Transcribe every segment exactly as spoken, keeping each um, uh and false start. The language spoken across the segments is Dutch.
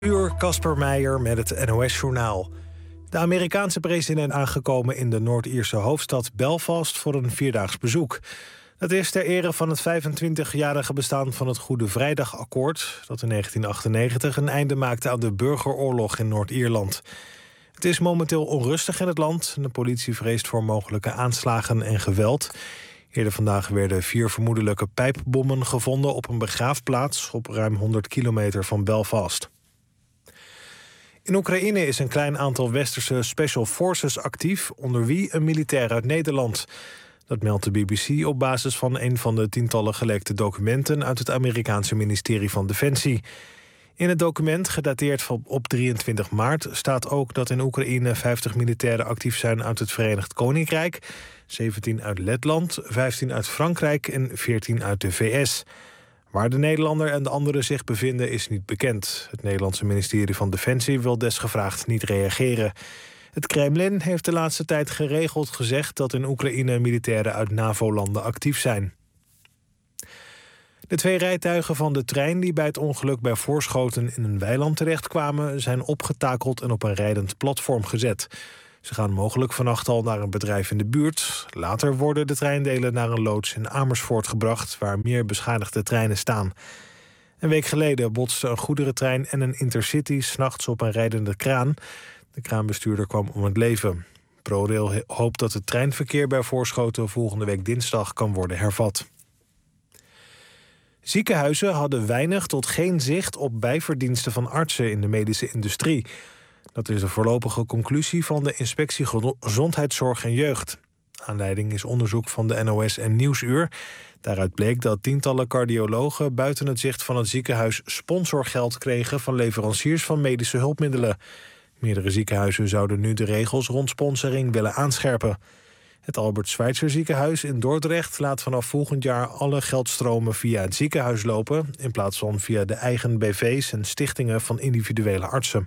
Uur Casper Meijer met het N O S-journaal. De Amerikaanse president aangekomen in de Noord-Ierse hoofdstad Belfast voor een vierdaags bezoek. Dat is ter ere van het vijfentwintigjarige bestaan van het Goede Vrijdagakkoord, dat in negentien achtennegentig een einde maakte aan de burgeroorlog in Noord-Ierland. Het is momenteel onrustig in het land en de politie vreest voor mogelijke aanslagen en geweld. Eerder vandaag werden vier vermoedelijke pijpbommen gevonden op een begraafplaats op ruim honderd kilometer van Belfast. In Oekraïne is een klein aantal westerse special forces actief, onder wie een militair uit Nederland. Dat meldt de B B C op basis van een van de tientallen gelekte documenten uit het Amerikaanse ministerie van Defensie. In het document, gedateerd op drieëntwintig maart, staat ook dat in Oekraïne vijftig militairen actief zijn uit het Verenigd Koninkrijk, zeventien uit Letland, vijftien uit Frankrijk en veertien uit de V S. Waar de Nederlander en de anderen zich bevinden is niet bekend. Het Nederlandse ministerie van Defensie wil desgevraagd niet reageren. Het Kremlin heeft de laatste tijd geregeld gezegd dat in Oekraïne militairen uit NAVO-landen actief zijn. De twee rijtuigen van de trein die bij het ongeluk bij Voorschoten in een weiland terechtkwamen zijn opgetakeld en op een rijdend platform gezet. Ze gaan mogelijk vannacht al naar een bedrijf in de buurt. Later worden de treindelen naar een loods in Amersfoort gebracht, waar meer beschadigde treinen staan. Een week geleden botsten een goederentrein en een intercity 's nachts op een rijdende kraan. De kraanbestuurder kwam om het leven. ProRail hoopt dat het treinverkeer bij Voorschoten volgende week dinsdag kan worden hervat. Ziekenhuizen hadden weinig tot geen zicht op bijverdiensten van artsen in de medische industrie. Dat is de voorlopige conclusie van de Inspectie Gezondheidszorg en Jeugd. Aanleiding is onderzoek van de N O S en Nieuwsuur. Daaruit bleek dat tientallen cardiologen buiten het zicht van het ziekenhuis sponsorgeld kregen van leveranciers van medische hulpmiddelen. Meerdere ziekenhuizen zouden nu de regels rond sponsoring willen aanscherpen. Het Albert Schweitzer ziekenhuis in Dordrecht laat vanaf volgend jaar alle geldstromen via het ziekenhuis lopen, in plaats van via de eigen B V's en stichtingen van individuele artsen.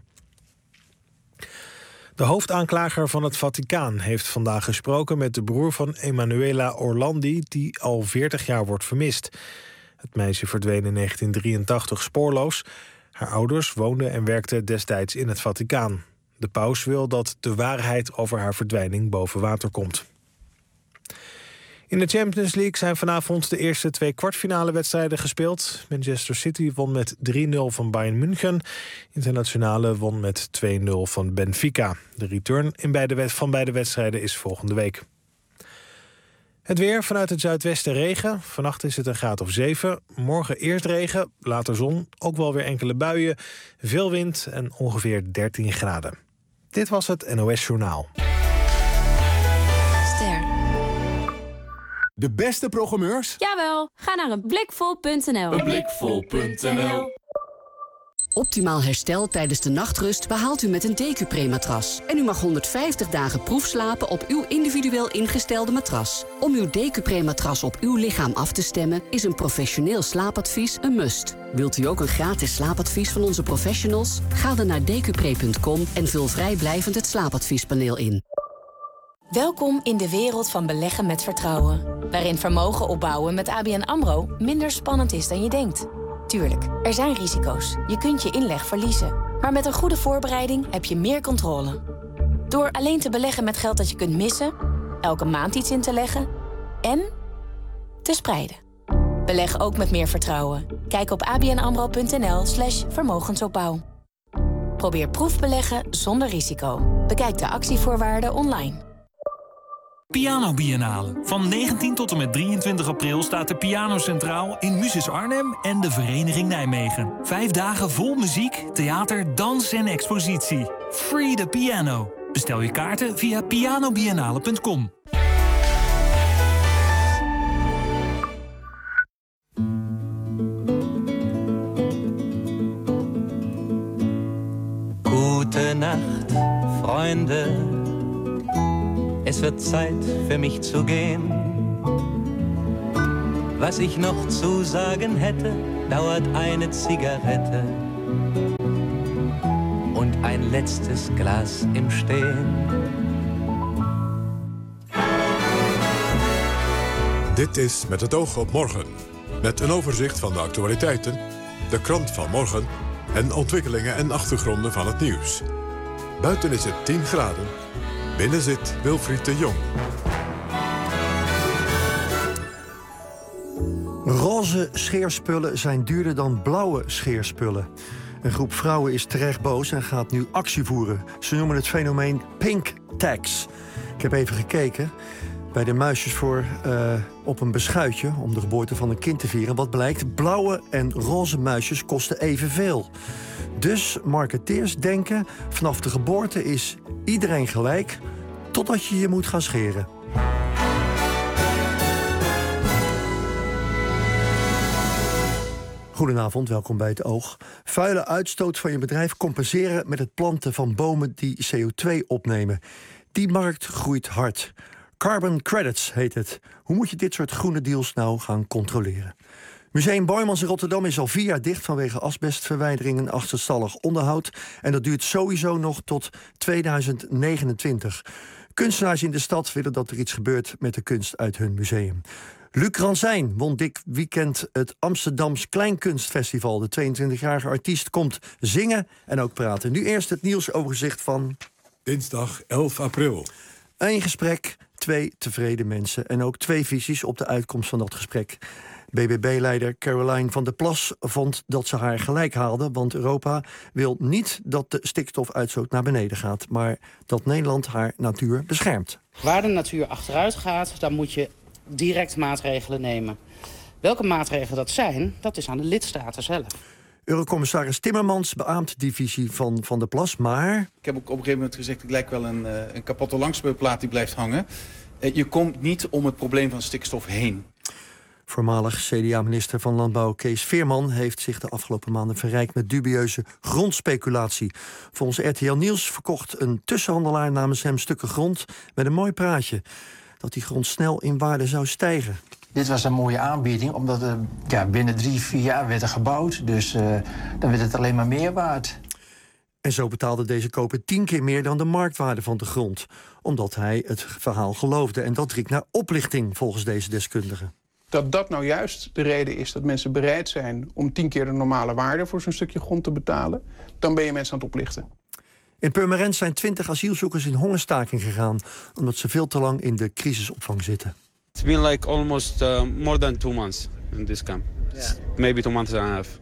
De hoofdaanklager van het Vaticaan heeft vandaag gesproken met de broer van Emanuela Orlandi, die al veertig jaar wordt vermist. Het meisje verdween in negentien drieëntachtig spoorloos. Haar ouders woonden en werkten destijds in het Vaticaan. De paus wil dat de waarheid over haar verdwijning boven water komt. In de Champions League zijn vanavond de eerste twee kwartfinale wedstrijden gespeeld. Manchester City won met drie nul van Bayern München. Internationale won met twee nul van Benfica. De return in beide, van beide wedstrijden is volgende week. Het weer, vanuit het zuidwesten regen. Vannacht is het een graad of zeven. Morgen eerst regen, later zon, ook wel weer enkele buien. Veel wind en ongeveer dertien graden. Dit was het N O S-journaal. Ster. De beste programmeurs? Jawel, ga naar een blikvol punt n l. een blikvol punt n l. Optimaal herstel tijdens de nachtrust behaalt u met een Decupre-matras. En u mag honderdvijftig dagen proefslapen op uw individueel ingestelde matras. Om uw Decupre-matras op uw lichaam af te stemmen is een professioneel slaapadvies een must. Wilt u ook een gratis slaapadvies van onze professionals? Ga dan naar decupre punt com en vul vrijblijvend het slaapadviespaneel in. Welkom in de wereld van beleggen met vertrouwen. Waarin vermogen opbouwen met A B N AMRO minder spannend is dan je denkt. Tuurlijk, er zijn risico's. Je kunt je inleg verliezen. Maar met een goede voorbereiding heb je meer controle. Door alleen te beleggen met geld dat je kunt missen, elke maand iets in te leggen en te spreiden. Beleg ook met meer vertrouwen. Kijk op abnamro.nl slash vermogensopbouw. Probeer proefbeleggen zonder risico. Bekijk de actievoorwaarden online. Piano Biennale. Van negentien tot en met drieëntwintig april staat de piano centraal in Musis Arnhem en de Vereniging Nijmegen. Vijf dagen vol muziek, theater, dans en expositie. Free the piano. Bestel je kaarten via piano biennale punt com. Gute Nacht, Freunde. Es wird Zeit für mich zu gehen. Was ich noch zu sagen hätte, dauert eine Zigarette und ein letztes Glas im Stehen. Dit is Met het oog op morgen. Met een overzicht van de actualiteiten, de krant van morgen en ontwikkelingen en achtergronden van het nieuws. Buiten is het tien graden. Binnen zit Wilfried de Jong. Roze scheerspullen zijn duurder dan blauwe scheerspullen. Een groep vrouwen is terecht boos en gaat nu actie voeren. Ze noemen het fenomeen Pink Tax. Ik heb even gekeken bij de muisjes voor uh, op een beschuitje om de geboorte van een kind te vieren. Wat blijkt, blauwe en roze muisjes kosten evenveel. Dus marketeers denken, vanaf de geboorte is iedereen gelijk, totdat je je moet gaan scheren. Goedenavond, welkom bij Het Oog. Vuile uitstoot van je bedrijf compenseren met het planten van bomen die C O twee opnemen. Die markt groeit hard. Carbon credits heet het. Hoe moet je dit soort groene deals nou gaan controleren? Museum Boijmans in Rotterdam is al vier jaar dicht vanwege asbestverwijdering en achterstallig onderhoud. En dat duurt sowieso nog tot tweeduizend negenentwintig. Kunstenaars in de stad willen dat er iets gebeurt met de kunst uit hun museum. Luc Ransijn won dit weekend het Amsterdams Kleinkunstfestival. De tweeëntwintigjarige artiest komt zingen en ook praten. Nu eerst het nieuwsoverzicht van dinsdag elf april. Eén gesprek, twee tevreden mensen en ook twee visies op de uitkomst van dat gesprek. B B B-leider Caroline van der Plas vond dat ze haar gelijk haalde, want Europa wil niet dat de stikstofuitstoot naar beneden gaat, maar dat Nederland haar natuur beschermt. Waar de natuur achteruit gaat, dan moet je direct maatregelen nemen. Welke maatregelen dat zijn, dat is aan de lidstaten zelf. Eurocommissaris Timmermans beaamt die visie van Van der Plas, maar ik heb ook op een gegeven moment gezegd, ik lijk wel een, uh, een kapotte langspeelplaat die blijft hangen. Uh, je komt niet om het probleem van stikstof heen. Voormalig C D A-minister van Landbouw Kees Veerman heeft zich de afgelopen maanden verrijkt met dubieuze grondspeculatie. Volgens R T L Nieuws verkocht een tussenhandelaar namens hem stukken grond met een mooi praatje dat die grond snel in waarde zou stijgen. Dit was een mooie aanbieding, omdat er, ja, binnen drie, vier jaar werd er gebouwd. Dus uh, dan werd het alleen maar meer waard. En zo betaalde deze koper tien keer meer dan de marktwaarde van de grond. Omdat hij het verhaal geloofde. En dat riekt naar oplichting, volgens deze deskundige. Dat dat nou juist de reden is dat mensen bereid zijn om tien keer de normale waarde voor zo'n stukje grond te betalen, dan ben je mensen aan het oplichten. In Purmerend zijn twintig asielzoekers in hongerstaking gegaan, omdat ze veel te lang in de crisisopvang zitten. It's been like almost uh, more than two months in this camp. Yeah. Maybe two months and a half.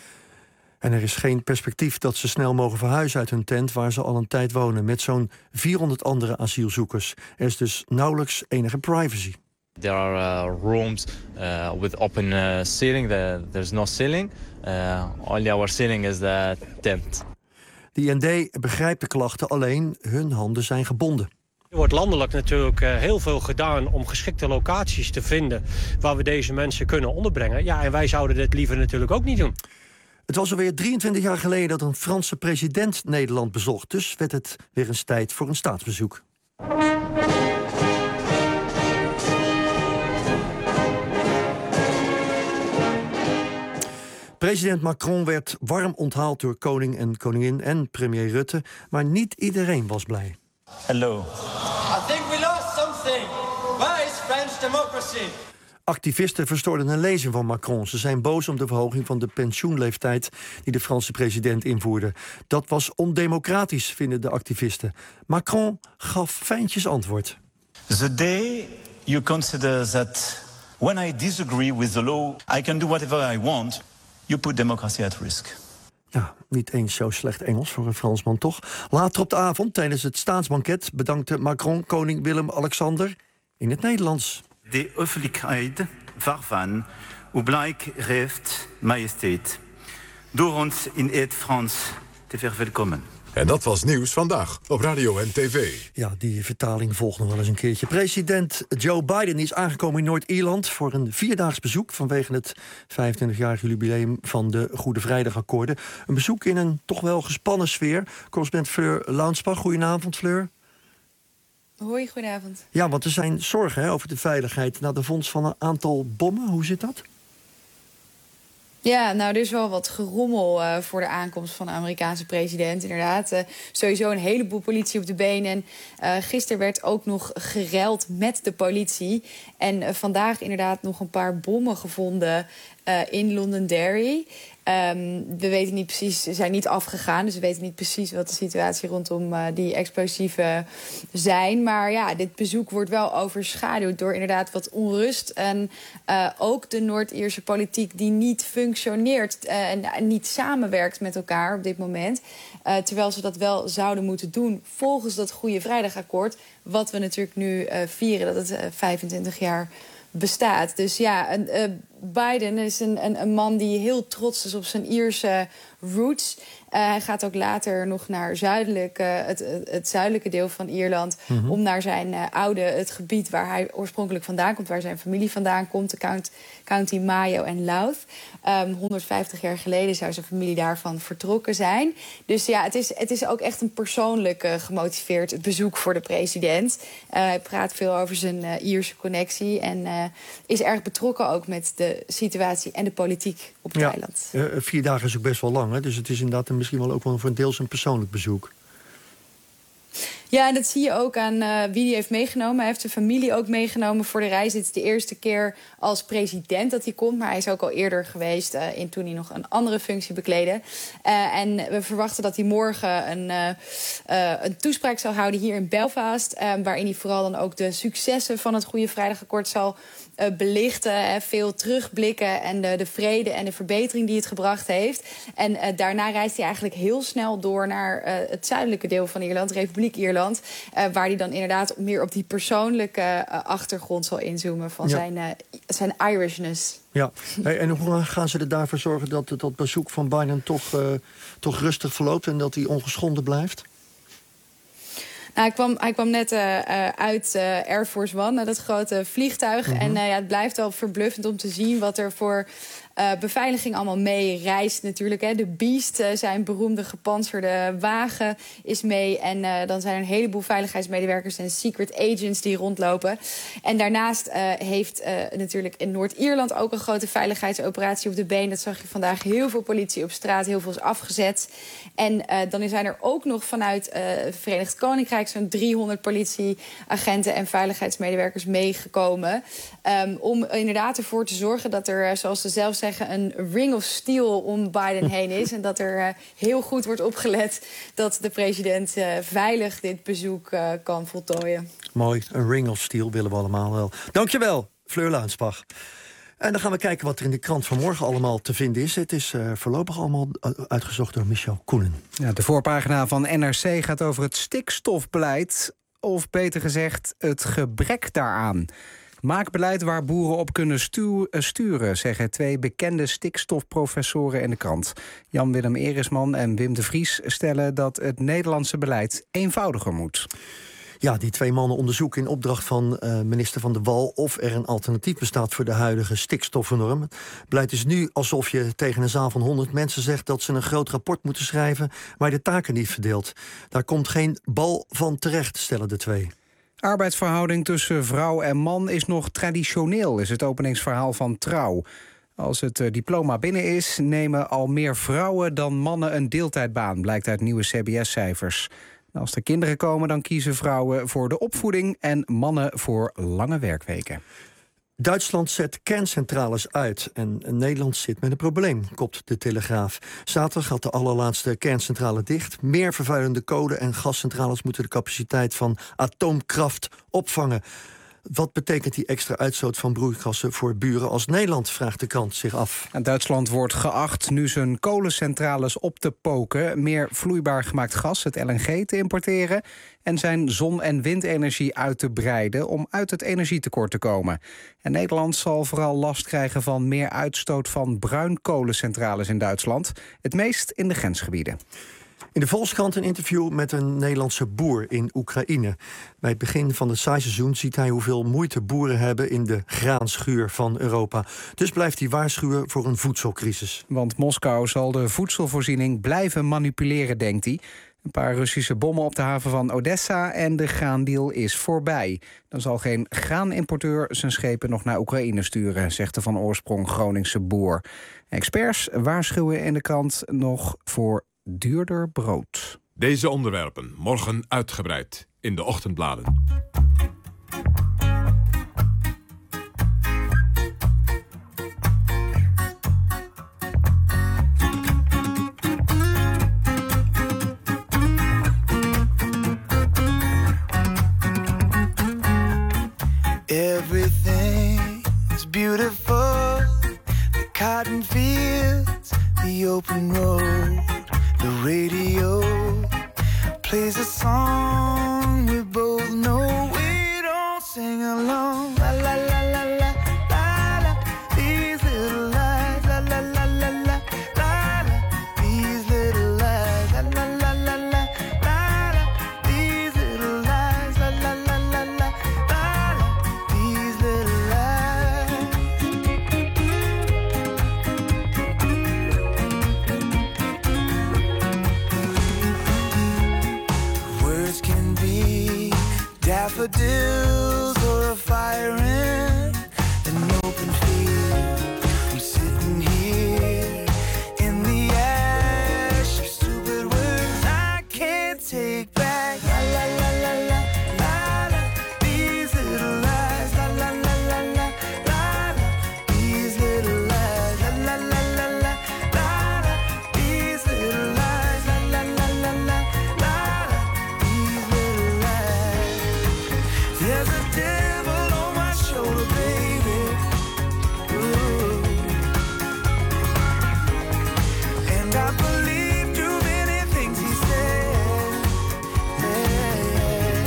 En er is geen perspectief dat ze snel mogen verhuizen uit hun tent waar ze al een tijd wonen, met zo'n vierhonderd andere asielzoekers. Er is dus nauwelijks enige privacy. There are uh, rooms uh, with open uh, ceiling. The, there's no ceiling. Uh, only our ceiling is the tent. De I N D begrijpt de klachten, alleen hun handen zijn gebonden. Er wordt landelijk natuurlijk uh, heel veel gedaan om geschikte locaties te vinden waar we deze mensen kunnen onderbrengen. Ja, en wij zouden dit liever natuurlijk ook niet doen. Het was alweer drieëntwintig jaar geleden dat een Franse president Nederland bezocht. Dus werd het weer eens tijd voor een staatsbezoek. President Macron werd warm onthaald door koning en koningin en premier Rutte. Maar niet iedereen was blij. Hello. I think we lost something. Where is French democracy? Activisten verstoorden een lezing van Macron. Ze zijn boos om de verhoging van de pensioenleeftijd die de Franse president invoerde. Dat was ondemocratisch, vinden de activisten. Macron gaf fijntjes antwoord. The day you consider that when I disagree with the law, I can do whatever I want, you put democracy at risk. Ja, niet eens zo slecht Engels voor een Fransman, toch? Later op de avond, tijdens het staatsbanket, bedankte Macron koning Willem-Alexander in het Nederlands. De Öffentlichkeit waarvan u blijk heeft, majesteit, door ons in het Frans te verwelkomen. En dat was Nieuws Vandaag op radio en tv. Ja, die vertaling volgt nog wel eens een keertje. President Joe Biden is aangekomen in Noord-Ierland voor een vierdaags bezoek vanwege het vijfentwintigjarig jubileum van de Goede Vrijdagakkoorden. Een bezoek in een toch wel gespannen sfeer. Correspondent Fleur Launsbach, goedenavond Fleur. Hoi, goedenavond. Ja, want er zijn zorgen hè, over de veiligheid na de vondst van een aantal bommen. Hoe zit dat? Ja, nou, er is wel wat gerommel uh, voor de aankomst van de Amerikaanse president, inderdaad. Uh, sowieso een heleboel politie op de been. En uh, gisteren werd ook nog gereld met de politie. En uh, vandaag inderdaad nog een paar bommen gevonden uh, in Londonderry. Um, we weten niet precies, ze zijn niet afgegaan, dus we weten niet precies wat de situatie rondom uh, die explosieven zijn. Maar ja, dit bezoek wordt wel overschaduwd door inderdaad wat onrust. En uh, ook de Noord-Ierse politiek die niet functioneert uh, en niet samenwerkt met elkaar op dit moment. Uh, terwijl ze dat wel zouden moeten doen volgens dat Goede Vrijdagakkoord. Wat we natuurlijk nu uh, vieren, dat het uh, vijfentwintig jaar bestaat. Dus ja, uh, Biden is een, een, een man die heel trots is op zijn Ierse roots. Uh, hij gaat ook later nog naar zuidelijk, uh, het, het zuidelijke deel van Ierland... Mm-hmm. om naar zijn uh, oude, het gebied waar hij oorspronkelijk vandaan komt... waar zijn familie vandaan komt, de count, county Mayo en Louth. Um, honderdvijftig jaar geleden zou zijn familie daarvan vertrokken zijn. Dus ja, het is, het is ook echt een persoonlijk uh, gemotiveerd bezoek voor de president. Uh, hij praat veel over zijn uh, Ierse connectie... en uh, is erg betrokken ook met de situatie en de politiek op het ja, eiland. Uh, vier dagen is ook best wel lang, hè? Dus het is inderdaad een, misschien wel ook wel voor een deels een persoonlijk bezoek. Ja, en dat zie je ook aan uh, wie die heeft meegenomen. Hij heeft zijn familie ook meegenomen voor de reis. Dit is de eerste keer als president dat hij komt. Maar hij is ook al eerder geweest uh, in toen hij nog een andere functie bekleedde. Uh, en we verwachten dat hij morgen een, uh, uh, een toespraak zal houden hier in Belfast. Uh, waarin hij vooral dan ook de successen van het Goede Vrijdagakkoord zal uh, belichten. Hè, veel terugblikken en de, de vrede en de verbetering die het gebracht heeft. En uh, daarna reist hij eigenlijk heel snel door naar uh, het zuidelijke deel van Ierland, Republiek Ierland. Uh, waar hij dan inderdaad meer op die persoonlijke uh, achtergrond zal inzoomen van ja. zijn, uh, zijn Irishness. Ja, hey, en hoe gaan ze er daarvoor zorgen dat dat bezoek van Biden toch, uh, toch rustig verloopt en dat hij ongeschonden blijft? Nou, hij, kwam, hij kwam net uh, uh, uit uh, Air Force One, dat grote vliegtuig. Mm-hmm. En uh, ja, het blijft wel verbluffend om te zien wat er voor uh, beveiliging allemaal mee reist natuurlijk. Hè. De Beast, uh, zijn beroemde gepantserde wagen, is mee. En uh, dan zijn er een heleboel veiligheidsmedewerkers en secret agents die rondlopen. En daarnaast uh, heeft uh, natuurlijk in Noord-Ierland ook een grote veiligheidsoperatie op de been. Dat zag je vandaag, heel veel politie op straat, heel veel is afgezet. En uh, dan zijn er ook nog vanuit uh, het Verenigd Koninkrijk zo'n driehonderd politieagenten en veiligheidsmedewerkers meegekomen. Um, om inderdaad ervoor te zorgen dat er, zoals ze zelf zeggen, een ring of steel om Biden heen is. En dat er uh, heel goed wordt opgelet dat de president uh, veilig dit bezoek uh, kan voltooien. Mooi, een ring of steel willen we allemaal wel. Dankjewel, Fleur Luijnsbach. En dan gaan we kijken wat er in de krant van morgen allemaal te vinden is. Het is uh, voorlopig allemaal uitgezocht door Michel Koenen. Ja, de voorpagina van N R C gaat over het stikstofbeleid. Of beter gezegd, het gebrek daaraan. Maak beleid waar boeren op kunnen stu- sturen, zeggen twee bekende stikstofprofessoren in de krant. Jan-Willem Erisman en Wim de Vries stellen dat het Nederlandse beleid eenvoudiger moet. Ja, die twee mannen onderzoeken in opdracht van uh, minister Van der Wal of er een alternatief bestaat voor de huidige stikstofnorm. Het beleid is nu alsof je tegen een zaal van honderd mensen zegt dat ze een groot rapport moeten schrijven, maar de taken niet verdeelt. Daar komt geen bal van terecht, stellen de twee. Arbeidsverhouding tussen vrouw en man is nog traditioneel, is het openingsverhaal van Trouw. Als het uh, diploma binnen is, nemen al meer vrouwen dan mannen een deeltijdbaan, blijkt uit nieuwe C B S-cijfers. Als er kinderen komen, dan kiezen vrouwen voor de opvoeding en mannen voor lange werkweken. Duitsland zet kerncentrales uit en Nederland zit met een probleem, kopt de Telegraaf. Zaterdag gaat de allerlaatste kerncentrale dicht. Meer vervuilende kolen- en gascentrales moeten de capaciteit van atoomkracht opvangen. Wat betekent die extra uitstoot van broeikgassen voor buren als Nederland, vraagt de krant zich af. En Duitsland wordt geacht nu zijn kolencentrales op te poken, meer vloeibaar gemaakt gas, het L N G, te importeren en zijn zon- en windenergie uit te breiden om uit het energietekort te komen. En Nederland zal vooral last krijgen van meer uitstoot van bruinkolencentrales in Duitsland, het meest in de grensgebieden. In de Volkskrant een interview met een Nederlandse boer in Oekraïne. Bij het begin van het seizoen ziet hij hoeveel moeite boeren hebben in de graanschuur van Europa. Dus blijft hij waarschuwen voor een voedselcrisis. Want Moskou zal de voedselvoorziening blijven manipuleren, denkt hij. Een paar Russische bommen op de haven van Odessa en de graandeal is voorbij. Dan zal geen graanimporteur zijn schepen nog naar Oekraïne sturen, zegt de van oorsprong Groningse boer. Experts waarschuwen in de krant nog voor duurder brood. Deze onderwerpen morgen uitgebreid in de ochtendbladen. radio plays a song we both know. We don't sing along. La la la la la la la. These little lies. La la la la la la la. These little lies. La la la la la la la. These little lies. La la la la la la la. These little lies. Words can be daffodils or a fire in an open field. I'm sitting here in the ash of stupid words I can't take back. La la la la la la la. These little lies. La la la la la la la. These little lies. La la la la la la la. These little lies. La la la la la la la. These little lies. There's a devil on my shoulder, baby. Ooh. And I believe too many things he said. Yeah, yeah,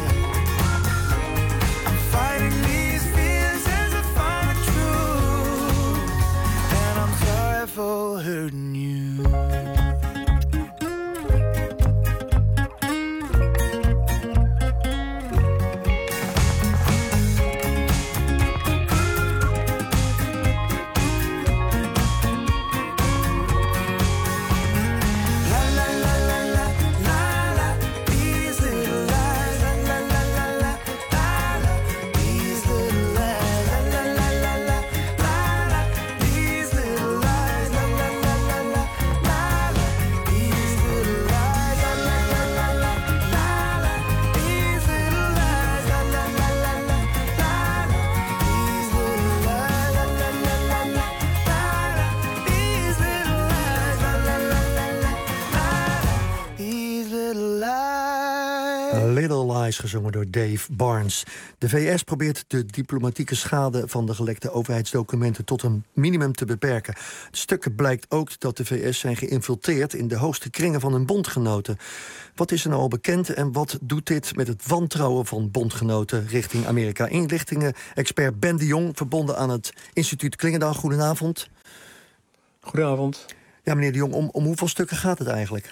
yeah. I'm fighting these fears as I find the truth. And I'm sorry for hurting you. La la la la la la la. These little lies. La la la la la la la. These little lies. La la la la la la la. These little lies. La la la la la la la. These little lies. La la la la la la la. These little lies. La la la la la la la. These little lies. La la la la la la la. These little lies. La la la la la la la. These little lies. Little Lies, gezongen door Dave Barnes. De V S probeert de diplomatieke schade van de gelekte overheidsdocumenten tot een minimum te beperken. Het stukken blijkt ook dat de V S zijn geïnfiltreerd in de hoogste kringen van hun bondgenoten. Wat is er nou al bekend en wat doet dit met het wantrouwen van bondgenoten richting Amerika? Inlichtingen-expert Ben de Jong, verbonden aan het instituut Klingendaal. Goedenavond. Goedenavond. Ja, meneer de Jong, om, om hoeveel stukken gaat het eigenlijk?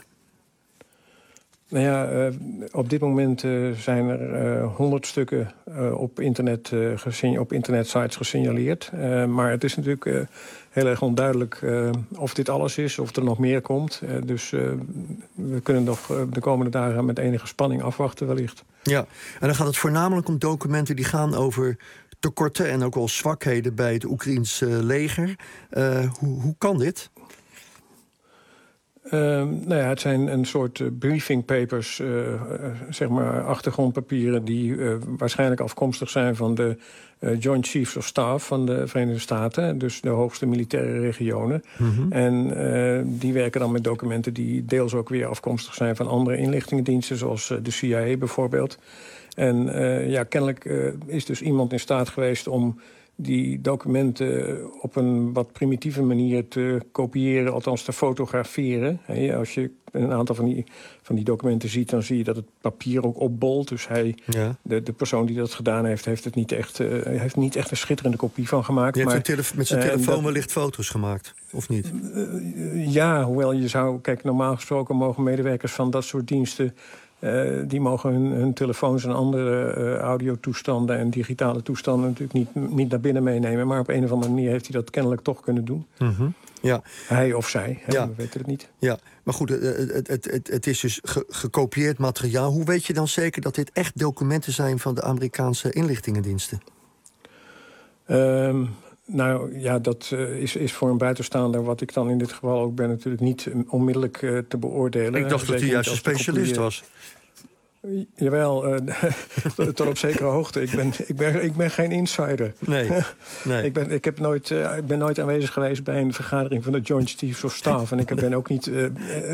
Nou ja, uh, op dit moment uh, zijn er honderd uh, stukken uh, op, internet, uh, gesign- op internetsites gesignaleerd. Uh, maar het is natuurlijk uh, heel erg onduidelijk uh, of dit alles is, of er nog meer komt. Uh, dus uh, we kunnen nog uh, de komende dagen met enige spanning afwachten wellicht. Ja, en dan gaat het voornamelijk om documenten die gaan over tekorten en ook wel zwakheden bij het Oekraïense leger. Uh, hoe, hoe kan dit? Uh, nou ja, het zijn een soort uh, briefing papers, uh, uh, zeg maar achtergrondpapieren die uh, waarschijnlijk afkomstig zijn van de uh, Joint Chiefs of Staff van de Verenigde Staten, dus de hoogste militaire regionen. Mm-hmm. En uh, die werken dan met documenten die deels ook weer afkomstig zijn van andere inlichtingendiensten, zoals uh, de C I A bijvoorbeeld. En uh, ja, kennelijk uh, is dus iemand in staat geweest om die documenten op een wat primitieve manier te kopiëren, althans te fotograferen. He, als je een aantal van die, van die documenten ziet, dan zie je dat het papier ook opbolt. Dus hij, ja. de, de persoon die dat gedaan heeft, heeft, het niet echt, uh, heeft niet echt een schitterende kopie van gemaakt. Die maar, heeft tele- met zijn uh, telefoon dat, wellicht foto's gemaakt, of niet? Uh, ja, hoewel je zou... Kijk, normaal gesproken mogen medewerkers van dat soort diensten, Uh, die mogen hun, hun telefoons en andere uh, audiotoestanden en digitale toestanden natuurlijk niet, niet naar binnen meenemen. Maar op een of andere manier heeft hij dat kennelijk toch kunnen doen. Mm-hmm. Ja. Hij of zij, hè, ja. we weten het niet. Ja, maar goed, het, het, het, het is dus ge- gekopieerd materiaal. Hoe weet je dan zeker dat dit echt documenten zijn van de Amerikaanse inlichtingendiensten? Um, Nou ja, dat uh, is, is voor een buitenstaander, wat ik dan in dit geval ook ben, natuurlijk niet onmiddellijk uh, te beoordelen. Ik dacht dat u juist een specialist was. Jawel, uh, tot op zekere hoogte. Ik ben, ik ben, ik ben geen insider. Nee, nee. ik, ben, ik, heb nooit, uh, ik ben nooit aanwezig geweest bij een vergadering van de Joint Chiefs of Staff. En ik ben ook niet uh,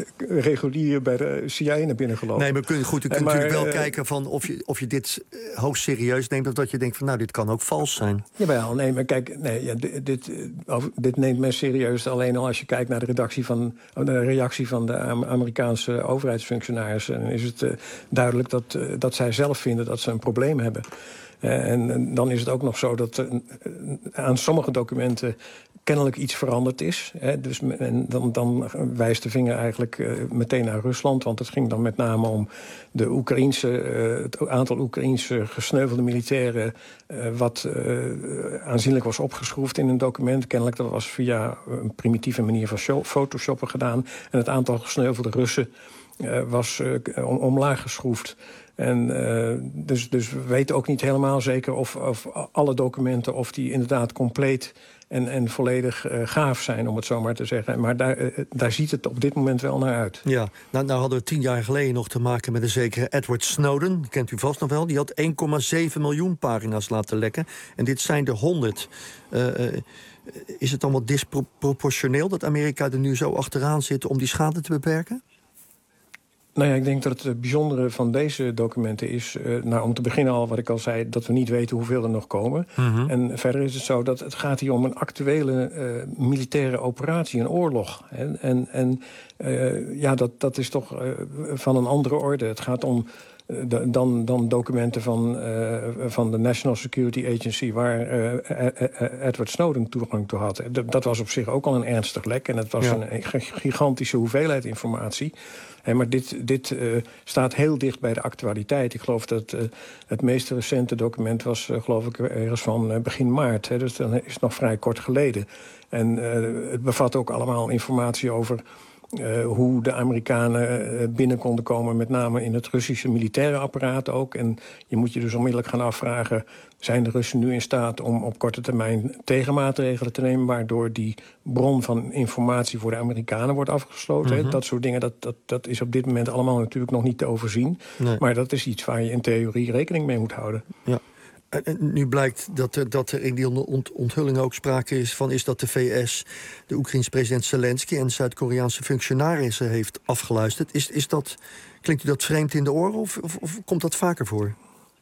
regulier bij de C I A naar binnen gelopen. Nee, maar kun, goed, u kunt maar, natuurlijk wel uh, kijken van of je, of je dit uh, hoogst serieus neemt, of dat je denkt van nou, dit kan ook vals zijn. Jawel, nee, maar kijk, nee, ja, dit, dit, dit neemt men serieus alleen al als je kijkt naar de, redactie van, de reactie van de Amerikaanse overheidsfunctionarissen. En is het uh, duidelijk dat, uh, dat zij zelf vinden dat ze een probleem hebben. Uh, en, en dan is het ook nog zo dat uh, aan sommige documenten kennelijk iets veranderd is. Hè. Dus, en dan, dan wijst de vinger eigenlijk uh, meteen naar Rusland. Want het ging dan met name om de Oekraïense, uh, het aantal Oekraïense gesneuvelde militairen, Uh, wat uh, aanzienlijk was opgeschroefd in een document. Kennelijk dat was via een primitieve manier van show, photoshoppen gedaan. En het aantal gesneuvelde Russen uh, was uh, om, omlaag geschroefd. En uh, dus, dus we weten ook niet helemaal zeker of, of alle documenten, of die inderdaad compleet en, en volledig uh, gaaf zijn, om het zo maar te zeggen. Maar daar, uh, daar ziet het op dit moment wel naar uit. Ja, nou, nou hadden we tien jaar geleden nog te maken met een zekere Edward Snowden. Die kent u vast nog wel. Die had één komma zeven miljoen pagina's laten lekken. En dit zijn er honderd. Uh, uh, is het dan wat disproportioneel dat Amerika er nu zo achteraan zit om die schade te beperken? Nou ja, ik denk dat het bijzondere van deze documenten is, Uh, nou, om te beginnen al wat ik al zei, dat we niet weten hoeveel er nog komen. Uh-huh. En verder is het zo dat het gaat hier om een actuele uh, militaire operatie, een oorlog. Hè? En, en uh, ja, dat, dat is toch uh, van een andere orde. Het gaat om uh, de, dan, dan documenten van, uh, van de National Security Agency, waar uh, Edward Snowden toegang toe had. Dat was op zich ook al een ernstig lek. En het was ja. een gigantische hoeveelheid informatie. Hey, maar dit, dit uh, staat heel dicht bij de actualiteit. Ik geloof dat uh, het meest recente document was, uh, geloof ik, ergens van uh, begin maart. Hè, dus dat is nog vrij kort geleden. En uh, het bevat ook allemaal informatie over Uh, hoe de Amerikanen uh, binnen konden komen, met name in het Russische militaire apparaat ook. En je moet je dus onmiddellijk gaan afvragen, zijn de Russen nu in staat om op korte termijn tegenmaatregelen te nemen, waardoor die bron van informatie voor de Amerikanen wordt afgesloten? Mm-hmm. Dat soort dingen, dat, dat, dat is op dit moment allemaal natuurlijk nog niet te overzien. Nee. Maar dat is iets waar je in theorie rekening mee moet houden. Ja. En nu blijkt dat er, dat er in die ont- onthulling ook sprake is van is dat de V S de Oekraïense president Zelensky en Zuid-Koreaanse functionarissen heeft afgeluisterd. Is, is dat, klinkt u dat vreemd in de oren of, of, of komt dat vaker voor?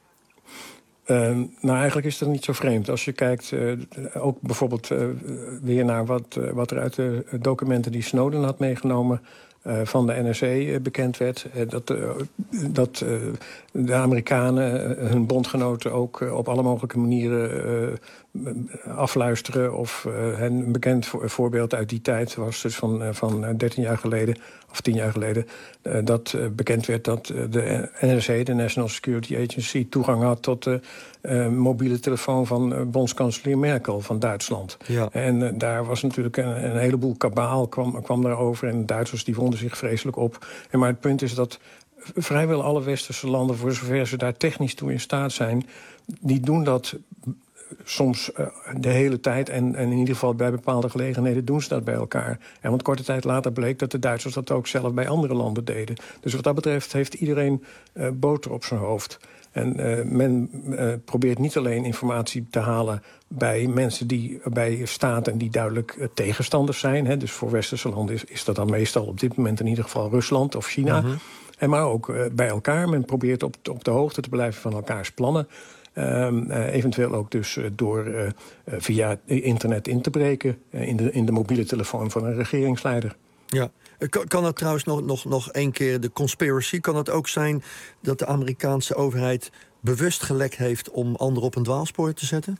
Uh, nou, eigenlijk is dat niet zo vreemd. Als je kijkt, uh, ook bijvoorbeeld uh, weer naar wat, uh, wat er uit de documenten die Snowden had meegenomen Uh, van de N S A uh, bekend werd. Uh, dat uh, dat uh, de Amerikanen uh, hun bondgenoten ook uh, op alle mogelijke manieren uh, afluisteren. Of uh, een bekend vo- voorbeeld uit die tijd was dus van, uh, van dertien jaar geleden, of tien jaar geleden, uh, dat uh, bekend werd dat uh, de N S A, de National Security Agency, toegang had tot de uh, mobiele telefoon van uh, bondskanselier Merkel van Duitsland. Ja. En uh, daar was natuurlijk een, een heleboel kabaal kwam, kwam daarover. En de Duitsers die wonden zich vreselijk op. En maar het punt is dat vrijwel alle westerse landen, voor zover ze daar technisch toe in staat zijn, die doen dat soms uh, de hele tijd. En, en in ieder geval bij bepaalde gelegenheden doen ze dat bij elkaar. En want korte tijd later bleek dat de Duitsers dat ook zelf bij andere landen deden. Dus wat dat betreft heeft iedereen uh, boter op zijn hoofd. En uh, men uh, probeert niet alleen informatie te halen bij mensen die bij staten die duidelijk uh, tegenstanders zijn. Hè. Dus voor westerse landen is, is dat dan meestal op dit moment in ieder geval Rusland of China. Uh-huh. En maar ook uh, bij elkaar. Men probeert op, op de hoogte te blijven van elkaars plannen. Um, uh, eventueel ook dus uh, door uh, uh, via internet in te breken uh, in, de, in de mobiele telefoon van een regeringsleider. Ja. Kan, kan het trouwens nog, nog, nog één keer de conspiracy? Kan het ook zijn dat de Amerikaanse overheid bewust gelekt heeft om anderen op een dwaalspoor te zetten?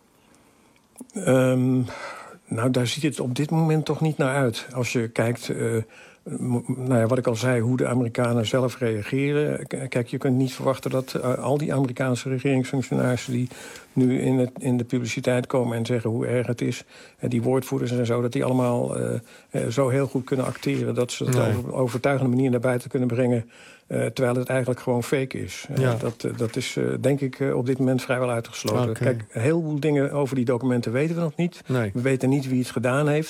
Um, nou, daar ziet het op dit moment toch niet naar uit. Als je kijkt, Uh, nou ja, wat ik al zei, hoe de Amerikanen zelf reageren. Kijk, je kunt niet verwachten dat uh, al die Amerikaanse regeringsfunctionarissen die nu in, het, in de publiciteit komen en zeggen hoe erg het is, uh, die woordvoerders en zo, dat die allemaal uh, uh, zo heel goed kunnen acteren dat ze dat nee. op een overtuigende manier naar buiten kunnen brengen, uh, terwijl het eigenlijk gewoon fake is. Uh, ja. dat, uh, dat is uh, denk ik uh, op dit moment vrijwel uitgesloten. Okay. Kijk, een heleboel dingen over die documenten weten we nog niet. Nee. We weten niet wie het gedaan heeft.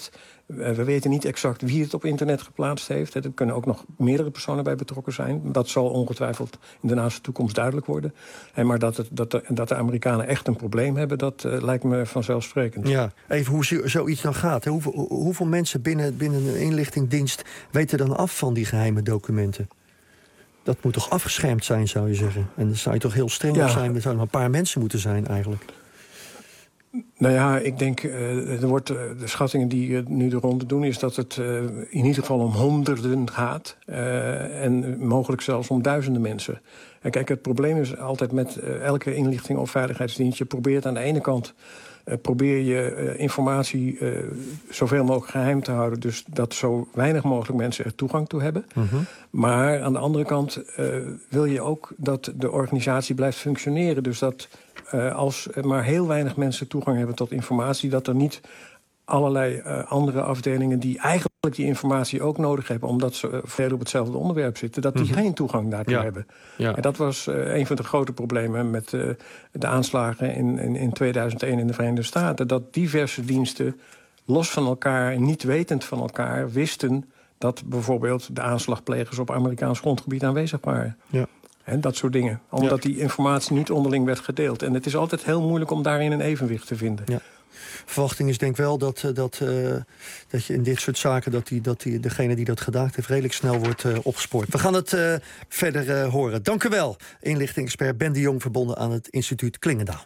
we weten niet exact wie het op internet geplaatst heeft. Er kunnen ook nog meerdere personen bij betrokken zijn. Dat zal ongetwijfeld in de naaste toekomst duidelijk worden. En maar dat, het, dat, de, dat de Amerikanen echt een probleem hebben, dat uh, lijkt me vanzelfsprekend. Ja, even hoe zoiets dan gaat. Hè? Hoeveel, hoeveel mensen binnen, binnen een inlichtingdienst weten dan af van die geheime documenten? Dat moet toch afgeschermd zijn, zou je zeggen? En dan zou je toch heel streng ja. op zijn. Er zouden maar een paar mensen moeten zijn, eigenlijk. Nou ja, ik denk, uh, er wordt, uh, de schattingen die uh, nu de ronde doen, is dat het uh, in ieder geval om honderden gaat. Uh, en mogelijk zelfs om duizenden mensen. En kijk, het probleem is altijd met uh, elke inlichting of veiligheidsdienst. Je probeert aan de ene kant uh, probeer je uh, informatie uh, zoveel mogelijk geheim te houden. Dus dat zo weinig mogelijk mensen er toegang toe hebben. Mm-hmm. Maar aan de andere kant uh, wil je ook dat de organisatie blijft functioneren. Dus dat uh, als maar heel weinig mensen toegang hebben tot informatie, dat er niet allerlei uh, andere afdelingen die eigenlijk die informatie ook nodig hebben, omdat ze uh, volledig op hetzelfde onderwerp zitten, dat die mm-hmm. geen toegang daartoe ja. hebben. Ja. En dat was uh, een van de grote problemen met uh, de aanslagen in, in, in tweeduizend één in de Verenigde Staten. Dat diverse diensten los van elkaar, niet wetend van elkaar, wisten dat bijvoorbeeld de aanslagplegers op Amerikaans grondgebied aanwezig waren. Ja. En dat soort dingen. Omdat ja. die informatie niet onderling werd gedeeld. En het is altijd heel moeilijk om daarin een evenwicht te vinden. Ja. Verwachting is denk ik wel dat, dat, uh, dat je in dit soort zaken, dat, die, dat die, degene die dat gedaan heeft redelijk snel wordt uh, opgespoord. We gaan het uh, verder uh, horen. Dank u wel, inlichting-expert Ben de Jong, verbonden aan het instituut Klingendaal.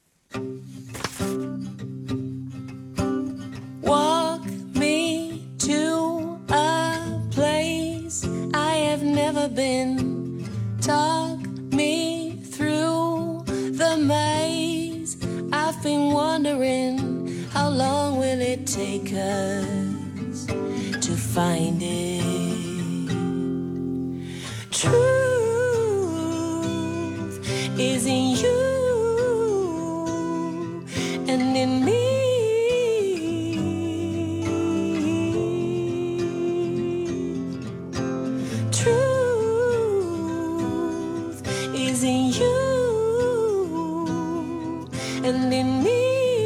Walk me to a place I have never been. Talk me through the maze. I've been wondering, how long will it take us to find it? Truth is in you and in me. In you and in me.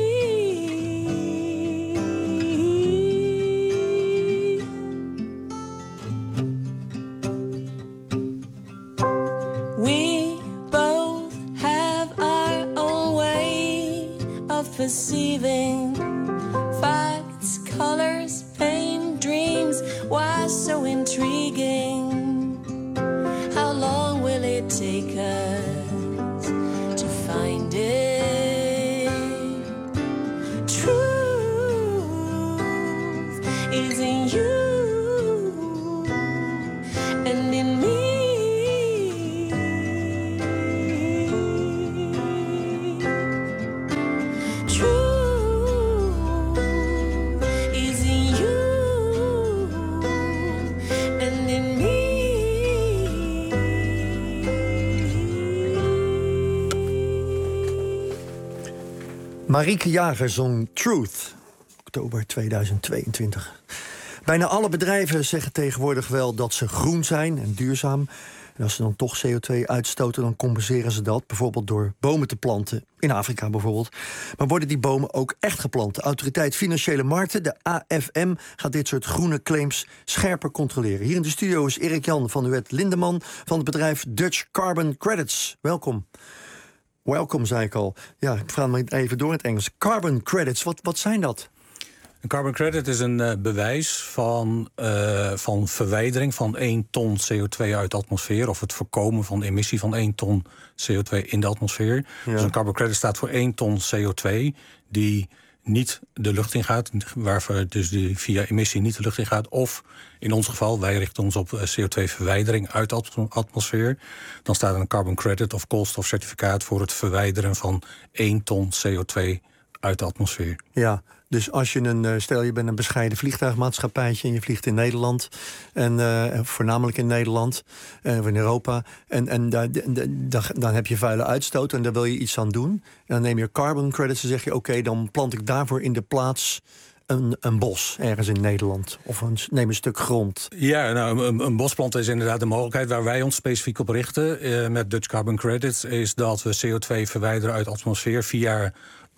We both have our own way of perceiving facts, colors, pain, dreams. Why so intriguing? How long will it take us to find it? Truth is in you and in me. Truth is in you and in me. Marieke Jager zong Truth, oktober tweeduizend tweeëntwintig. Bijna alle bedrijven zeggen tegenwoordig wel dat ze groen zijn en duurzaam. En als ze dan toch C O twee uitstoten, dan compenseren ze dat. Bijvoorbeeld door bomen te planten, in Afrika bijvoorbeeld. Maar worden die bomen ook echt geplant? De Autoriteit Financiële Markten, de A F M, gaat dit soort groene claims scherper controleren. Hier in de studio is Erik Jan van de Wet Lindeman van het bedrijf Dutch Carbon Credits. Welkom. Welkom, zei ik al. Ja, ik ga maar even door in het Engels. Carbon credits, wat, wat zijn dat? Een carbon credit is een uh, bewijs van, uh, van verwijdering van één ton C O twee uit de atmosfeer, of het voorkomen van de emissie van één ton C O twee in de atmosfeer. Ja. Dus een carbon credit staat voor één ton C O twee die niet de lucht in gaat, waarvoor dus die via emissie niet de lucht in gaat. Of in ons geval, wij richten ons op C O twee verwijdering uit de atmosfeer. Dan staat er een carbon credit of koolstofcertificaat voor het verwijderen van één ton C O twee uit de atmosfeer. Ja, dus als je een, stel je bent een bescheiden vliegtuigmaatschappijtje en je vliegt in Nederland, en uh, voornamelijk in Nederland uh, of in Europa, en, en da, da, da, dan heb je vuile uitstoot en daar wil je iets aan doen. En dan neem je carbon credits en zeg je, oké, okay, dan plant ik daarvoor in de plaats Een, een bos ergens in Nederland. Of een, neem een stuk grond. Ja, nou, een, een bosplant is inderdaad de mogelijkheid waar wij ons specifiek op richten. Uh, met Dutch Carbon Credits is dat we C O twee verwijderen uit de atmosfeer via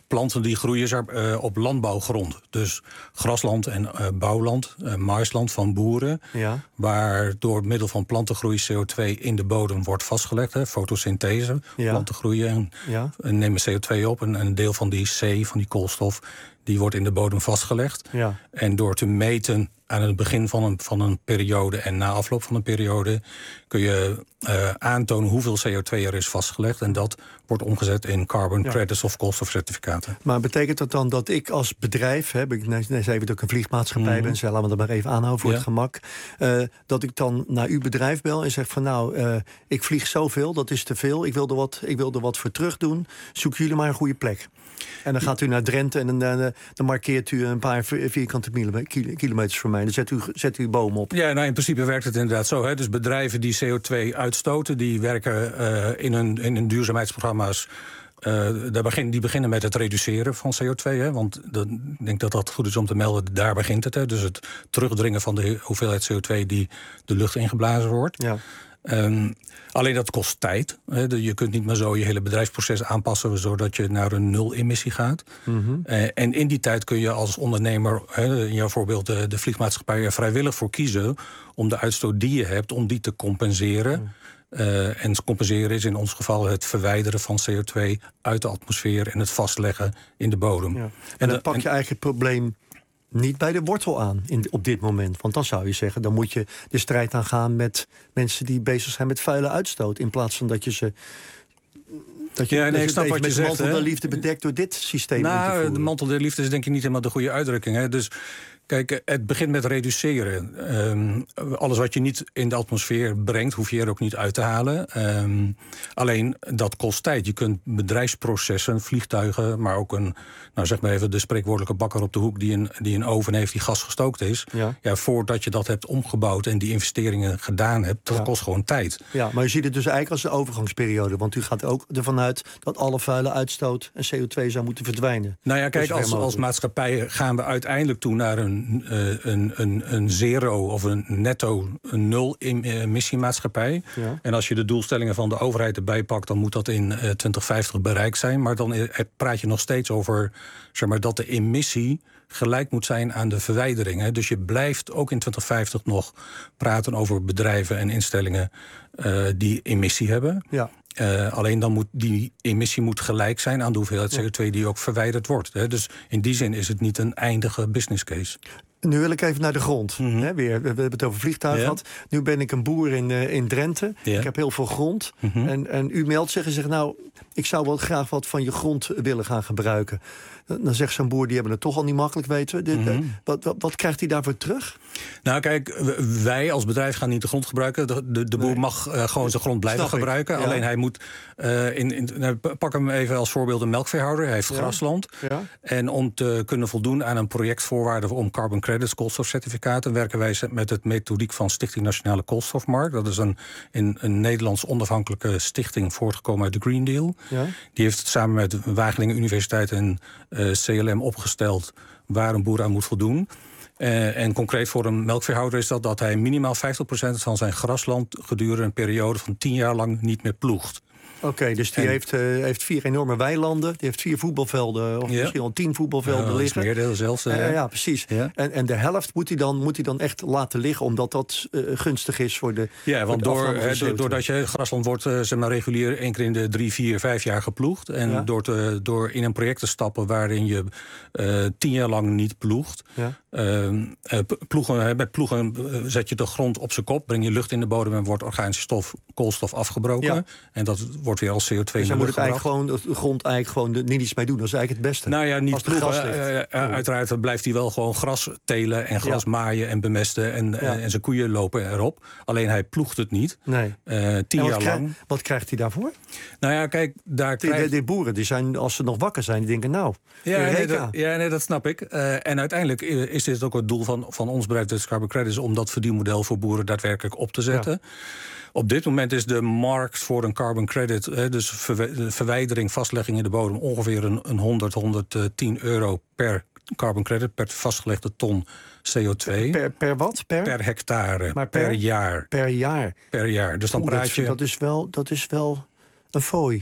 planten die groeien zeg, uh, op landbouwgrond. Dus grasland en uh, bouwland, uh, maisland van boeren. Ja. Waar door middel van plantengroei C O twee in de bodem wordt vastgelegd. Hè, fotosynthese, ja. planten groeien en, ja. en nemen C O twee op. En een deel van die C, van die koolstof, die wordt in de bodem vastgelegd. Ja. En door te meten aan het begin van een, van een periode en na afloop van een periode kun je uh, aantonen hoeveel C O twee er is vastgelegd. En dat wordt omgezet in carbon ja. credits of koolstofcertificaten. Maar betekent dat dan dat ik als bedrijf, hè, ik net zei dat ik een vliegmaatschappij mm-hmm. ben, dus laten we dat maar even aanhouden voor ja. het gemak, uh, dat ik dan naar uw bedrijf bel en zeg van nou, uh, ik vlieg zoveel, dat is te veel, ik wil er wat, ik wil er wat voor terug doen, zoeken jullie maar een goede plek. En dan gaat u naar Drenthe en dan, dan, dan markeert u een paar vierkante kilometers voor mij. Dan zet u, zet u boom op. Ja, nou in principe werkt het inderdaad zo. Hè. Dus bedrijven die C O twee uitstoten, die werken uh, in, hun, in hun duurzaamheidsprogramma's. Uh, daar begin, die beginnen met het reduceren van C O twee. Hè, want de, ik denk dat dat goed is om te melden, daar begint het. Hè. Dus het terugdringen van de hoeveelheid C O twee die de lucht ingeblazen wordt. Ja. Um, alleen dat kost tijd. Hè. Je kunt niet maar zo je hele bedrijfsproces aanpassen zodat je naar een nul-emissie gaat. Mm-hmm. Uh, en in die tijd kun je als ondernemer, hè, in jouw voorbeeld de, de vliegmaatschappij, er vrijwillig voor kiezen om de uitstoot die je hebt, om die te compenseren. Mm. Uh, en compenseren is in ons geval het verwijderen van C O twee uit de atmosfeer en het vastleggen in de bodem. Ja. En, en dan pak je en, eigenlijk het probleem niet bij de wortel aan in, op dit moment. Want dan zou je zeggen, dan moet je de strijd aangaan met mensen die bezig zijn met vuile uitstoot. In plaats van dat je ze Dat je, ja, nee, ik snap wat je zegt. De mantel der liefde bedekt door dit systeem. Nou, de mantel der liefde is denk ik niet helemaal de goede uitdrukking. Hè. Dus kijk, het begint met reduceren. Um, alles wat je niet in de atmosfeer brengt, hoef je er ook niet uit te halen. Um, alleen, dat kost tijd. Je kunt bedrijfsprocessen, vliegtuigen, maar ook een, nou zeg maar even de spreekwoordelijke bakker op de hoek die een, die een oven heeft die gas gestookt is. Ja. Ja, voordat je dat hebt omgebouwd en die investeringen gedaan hebt, dat ja. kost gewoon tijd. Ja, maar je ziet het dus eigenlijk als een overgangsperiode. Want u gaat ook ervan uit dat alle vuile uitstoot en C O twee zou moeten verdwijnen. Nou ja, kijk, als, als maatschappij gaan we uiteindelijk toe naar een Uh, een, een, een zero of een netto een nul emissiemaatschappij. Ja. En als je de doelstellingen van de overheid erbij pakt, dan moet dat in uh, twintig vijftig bereikt zijn. Maar dan uh, praat je nog steeds over, zeg maar, dat de emissie gelijk moet zijn aan de verwijdering. Hè. Dus je blijft ook in twintig vijftig nog praten over bedrijven en instellingen uh, die emissie hebben. Ja. Uh, alleen dan moet die emissie moet gelijk zijn aan de hoeveelheid C O twee die ook verwijderd wordt. Hè. Dus in die zin is het niet een eindige business case. Nu wil ik even naar de grond. Mm-hmm. Hè, weer. We hebben het over vliegtuigen gehad. Ja. Nu ben ik een boer in, uh, in Drenthe. Ja. Ik heb heel veel grond. Mm-hmm. En, en u meldt zich en zegt, nou, ik zou wel graag wat van je grond willen gaan gebruiken. Dan zegt zo'n boer, die hebben het toch al niet makkelijk, weten we. Mm-hmm. Wat, wat, wat krijgt hij daarvoor terug? Nou kijk, wij als bedrijf gaan niet de grond gebruiken. De, de, de boer nee. mag uh, gewoon zijn grond blijven Snap gebruiken. Ja. Alleen hij moet, uh, in, in, nou, pak hem even als voorbeeld een melkveehouder. Hij heeft ja. grasland. Ja. En om te kunnen voldoen aan een projectvoorwaarde om carbon credits, koolstofcertificaten, werken wij met het methodiek van Stichting Nationale Koolstofmarkt. Dat is een, een, een Nederlands onafhankelijke stichting voortgekomen uit de Green Deal. Ja. Die heeft samen met Wageningen Universiteit en uh, C L M opgesteld waar een boer aan moet voldoen. Uh, en concreet voor een melkveehouder is dat dat hij minimaal vijftig procent van zijn grasland gedurende een periode van tien jaar lang niet meer ploegt. Oké, okay, dus die en, heeft, uh, heeft vier enorme weilanden. Die heeft vier voetbalvelden, of ja. misschien al tien voetbalvelden ja, liggen. Meerdeel zelfs. Uh, uh, ja, precies. Ja. En, en de helft moet hij, dan, moet hij dan echt laten liggen, omdat dat uh, gunstig is voor de. Ja, want door, he, doordat je grasland wordt uh, zeg maar regulier één keer in de drie, vier, vijf jaar geploegd. En ja. door, te, door in een project te stappen waarin je uh, tien jaar lang niet ploegt. Ja. Uh, uh, ploegen, bij ploegen uh, zet je de grond op zijn kop, breng je lucht in de bodem en wordt organische stof, koolstof afgebroken. Ja. En dat wordt weer als C O twee. Dus dan moet het eigenlijk gewoon, de grond eigenlijk gewoon niet iets mee doen. Dat is eigenlijk het beste. Nou ja, niet ploegen. Uh, uh, uiteraard blijft hij wel gewoon gras telen en gras ja. maaien en bemesten en, ja. en, en zijn koeien lopen erop. Alleen hij ploegt het niet. Nee. Uh, tien jaar krijg, lang. Wat krijgt hij daarvoor? Nou ja, kijk, daar die, krijgt... de, de boeren, die zijn, als ze nog wakker zijn, die denken nou, ja, nee, dat, ja, nee, dat snap ik. Uh, en uiteindelijk is dit ook het doel van, van ons bedrijf, de Carbon Credits, om dat verdienmodel voor boeren daadwerkelijk op te zetten. Ja. Op dit moment is de markt voor een carbon credit, hè, dus verwijdering, vastlegging in de bodem, ongeveer een, een honderd, honderdtien euro per carbon credit, per vastgelegde ton C O twee. Per, per wat? Per, per hectare, maar per, per jaar. Per jaar. Per jaar. Dus dan Oeh, praat je. Dat is wel, dat is wel een fooi.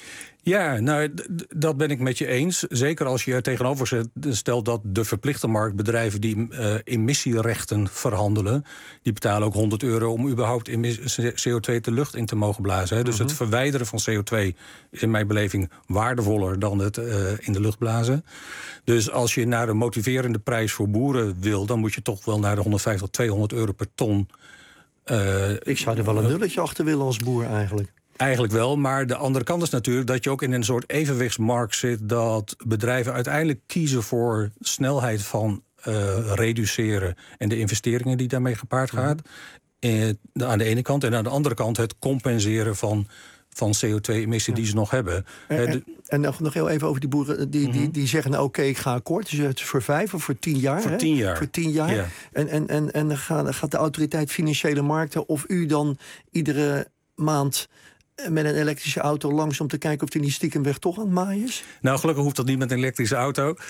Ja, nou, d- dat ben ik met je eens. Zeker als je er tegenover zet- stelt dat de verplichte marktbedrijven die uh, emissierechten verhandelen, die betalen ook honderd euro om überhaupt emis- C O twee de lucht in te mogen blazen. Hè. Dus Mhm. het verwijderen van C O twee is in mijn beleving waardevoller dan het uh, in de lucht blazen. Dus als je naar een motiverende prijs voor boeren wil, dan moet je toch wel naar de honderdvijftig tot tweehonderd euro per ton. Uh, Ik zou er wel een nulletje achter willen als boer eigenlijk. Eigenlijk wel, maar de andere kant is natuurlijk dat je ook in een soort evenwichtsmarkt zit, dat bedrijven uiteindelijk kiezen voor snelheid van uh, reduceren en de investeringen die daarmee gepaard gaat. Mm-hmm. eh, aan de ene kant. En aan de andere kant het compenseren van, van C O twee emissie ja. die ze nog hebben. En, Uh, en, de, en nog, nog heel even over die boeren die, Mm-hmm. die, die zeggen, nou oké, okay, ik ga akkoord. Dus het is voor vijf of voor tien jaar. Voor hè? tien jaar. Voor tien jaar. Ja. En, en, en, en dan gaat, gaat de autoriteit Financiële Markten of u dan iedere maand met een elektrische auto langs om te kijken of die niet stiekem weg toch aan het maaien is? Nou, gelukkig hoeft dat niet met een elektrische auto. Uh,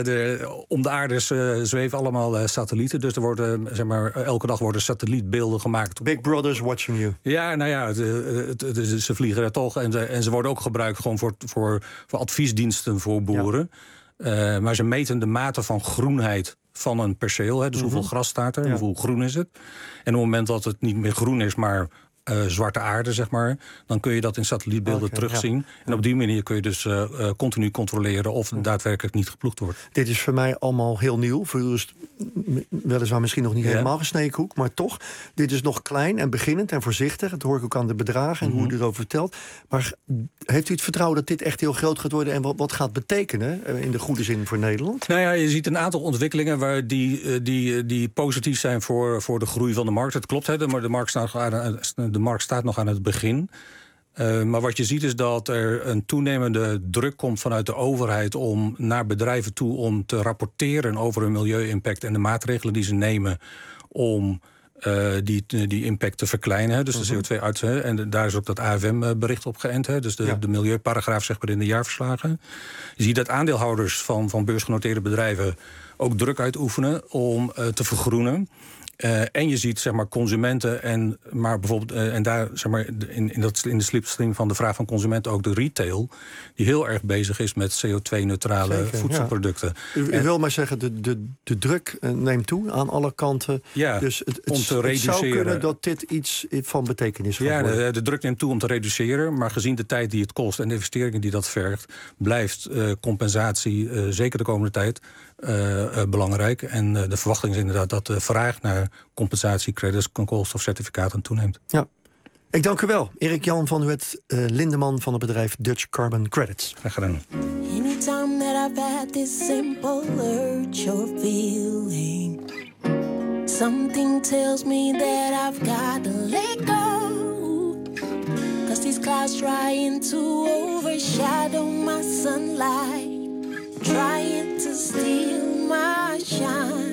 de, om de aarde uh, zweven allemaal uh, satellieten. Dus er worden, zeg maar, elke dag worden satellietbeelden gemaakt. Big Brother's watching you. Ja, nou ja, het, het, het, het, ze vliegen er toch. En, de, en ze worden ook gebruikt gewoon voor, voor, voor adviesdiensten voor boeren. Ja. Uh, maar ze meten de mate van groenheid van een perceel. Hè, dus mm-hmm. hoeveel gras staat er, ja. hoeveel groen is het. En op het moment dat het niet meer groen is, maar Uh, zwarte aarde, zeg maar, dan kun je dat in satellietbeelden okay, terugzien. Ja. En op die manier kun je dus uh, uh, continu controleren of het daadwerkelijk niet geploegd wordt. Dit is voor mij allemaal heel nieuw. Voor u is het weliswaar misschien nog niet ja. helemaal gesneden hoek, maar toch, dit is nog klein en beginnend en voorzichtig. Dat hoor ik ook aan de bedragen en mm-hmm. hoe u erover vertelt. Maar heeft u het vertrouwen dat dit echt heel groot gaat worden en wat, wat gaat betekenen in de goede zin voor Nederland? Nou ja, je ziet een aantal ontwikkelingen waar die, die, die positief zijn voor, voor de groei van de markt. Het klopt, hè, maar de markt staat aan de De markt staat nog aan het begin. Uh, maar wat je ziet is dat er een toenemende druk komt vanuit de overheid om naar bedrijven toe om te rapporteren over hun milieu-impact en de maatregelen die ze nemen om uh, die, die impact te verkleinen. Hè, dus uh-huh. de C O twee uit. Hè, en daar is ook dat A F M-bericht op geënt. Hè, dus de, ja. de milieuparagraaf zeg maar in de jaarverslagen. Je ziet dat aandeelhouders van, van beursgenoteerde bedrijven ook druk uitoefenen om uh, te vergroenen. Uh, en je ziet zeg maar consumenten en maar bijvoorbeeld uh, en daar zeg maar in, in, dat, in de slipstream van de vraag van consumenten ook de retail die heel erg bezig is met C O twee neutrale Zeker, voedselproducten. Ja. U, u en, wil maar zeggen de, de, de druk neemt toe aan alle kanten. Ja, dus het, het, om te reduceren. Het zou kunnen dat dit iets van betekenis gaat ja, worden. De, de druk neemt toe om te reduceren, maar gezien de tijd die het kost en de investeringen die dat vergt, blijft uh, compensatie uh, zeker de komende tijd uh, uh, belangrijk. En uh, de verwachting is inderdaad dat de vraag naar compensatiecredits, koolstofcertificaten toeneemt. Ja, ik dank u wel. Erik Jan van Huet, uh, Lindeman van het bedrijf Dutch Carbon Credits. Graag gedaan. Anytime that I've had this simple urge or feeling, something tells me that I've got to let go. Cause these clouds trying to overshadow my sunlight, trying to steal my shine.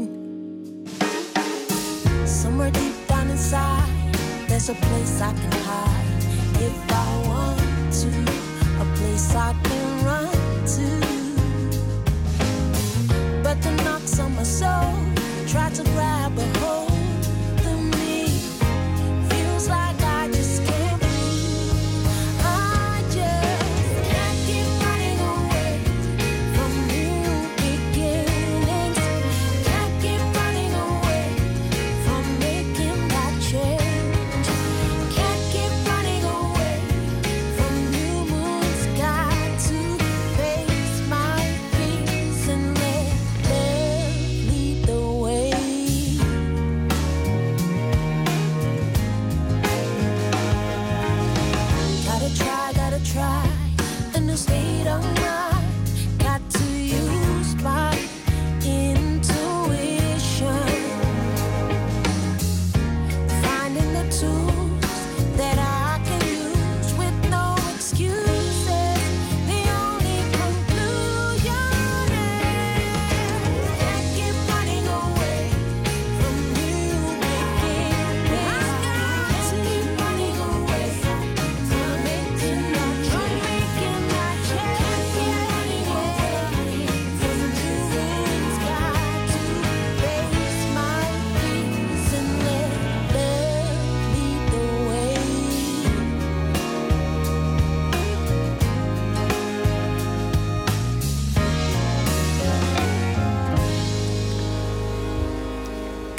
Somewhere deep down inside, there's a place I can hide if I want to, a place I can run to. But the knocks on my soul try to grab a hold of me. Feels like I just can't breathe. I just can't keep running away from new beginnings. Can't keep running away from making that change. Can't keep running away from new moons. Got to face my fears and let them lead the way. Gotta try, gotta try a new state of mind. Got to use my intuition, finding the tools that I can use with no excuses. The only conclusion is can't keep running away from new beginnings. Can't keep running away from making that change. Can't keep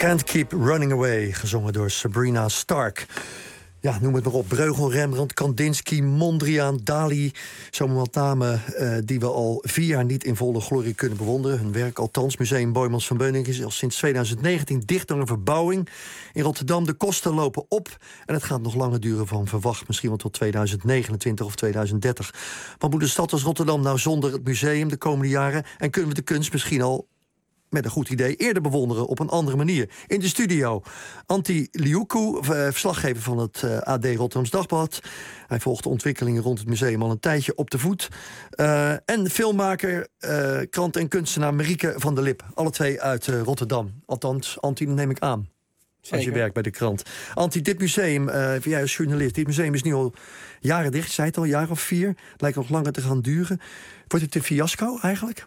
Can't Keep Running Away, gezongen door Sabrina Stark. Ja, noem het maar op. Breugel, Rembrandt, Kandinsky, Mondriaan, Dali. Zomaar wat namen uh, die we al vier jaar niet in volle glorie kunnen bewonderen. Hun werk althans. Museum Boijmans van Beuningen is al sinds twintig negentien dicht door een verbouwing. In Rotterdam, de kosten lopen op. En het gaat nog langer duren van verwacht. Misschien wel tot tweeduizend negenentwintig of tweeduizend dertig. Wat moet een stad als Rotterdam nou zonder het museum de komende jaren? En kunnen we de kunst misschien al met een goed idee eerder bewonderen op een andere manier? In de studio Antti Liuku, verslaggever van het uh, A D Rotterdams Dagblad. Hij volgt de ontwikkelingen rond het museum al een tijdje op de voet. Uh, en filmmaker, uh, krant- en kunstenaar Marieke van der Lip. Alle twee uit uh, Rotterdam. Althans, Antti, dat neem ik aan. Zeker. Als je werkt bij de krant. Antti, dit museum, uh, jij als journalist, dit museum is nu al jaren dicht. Je zei het al, een jaar of vier. Lijkt nog langer te gaan duren. Wordt het een fiasco eigenlijk?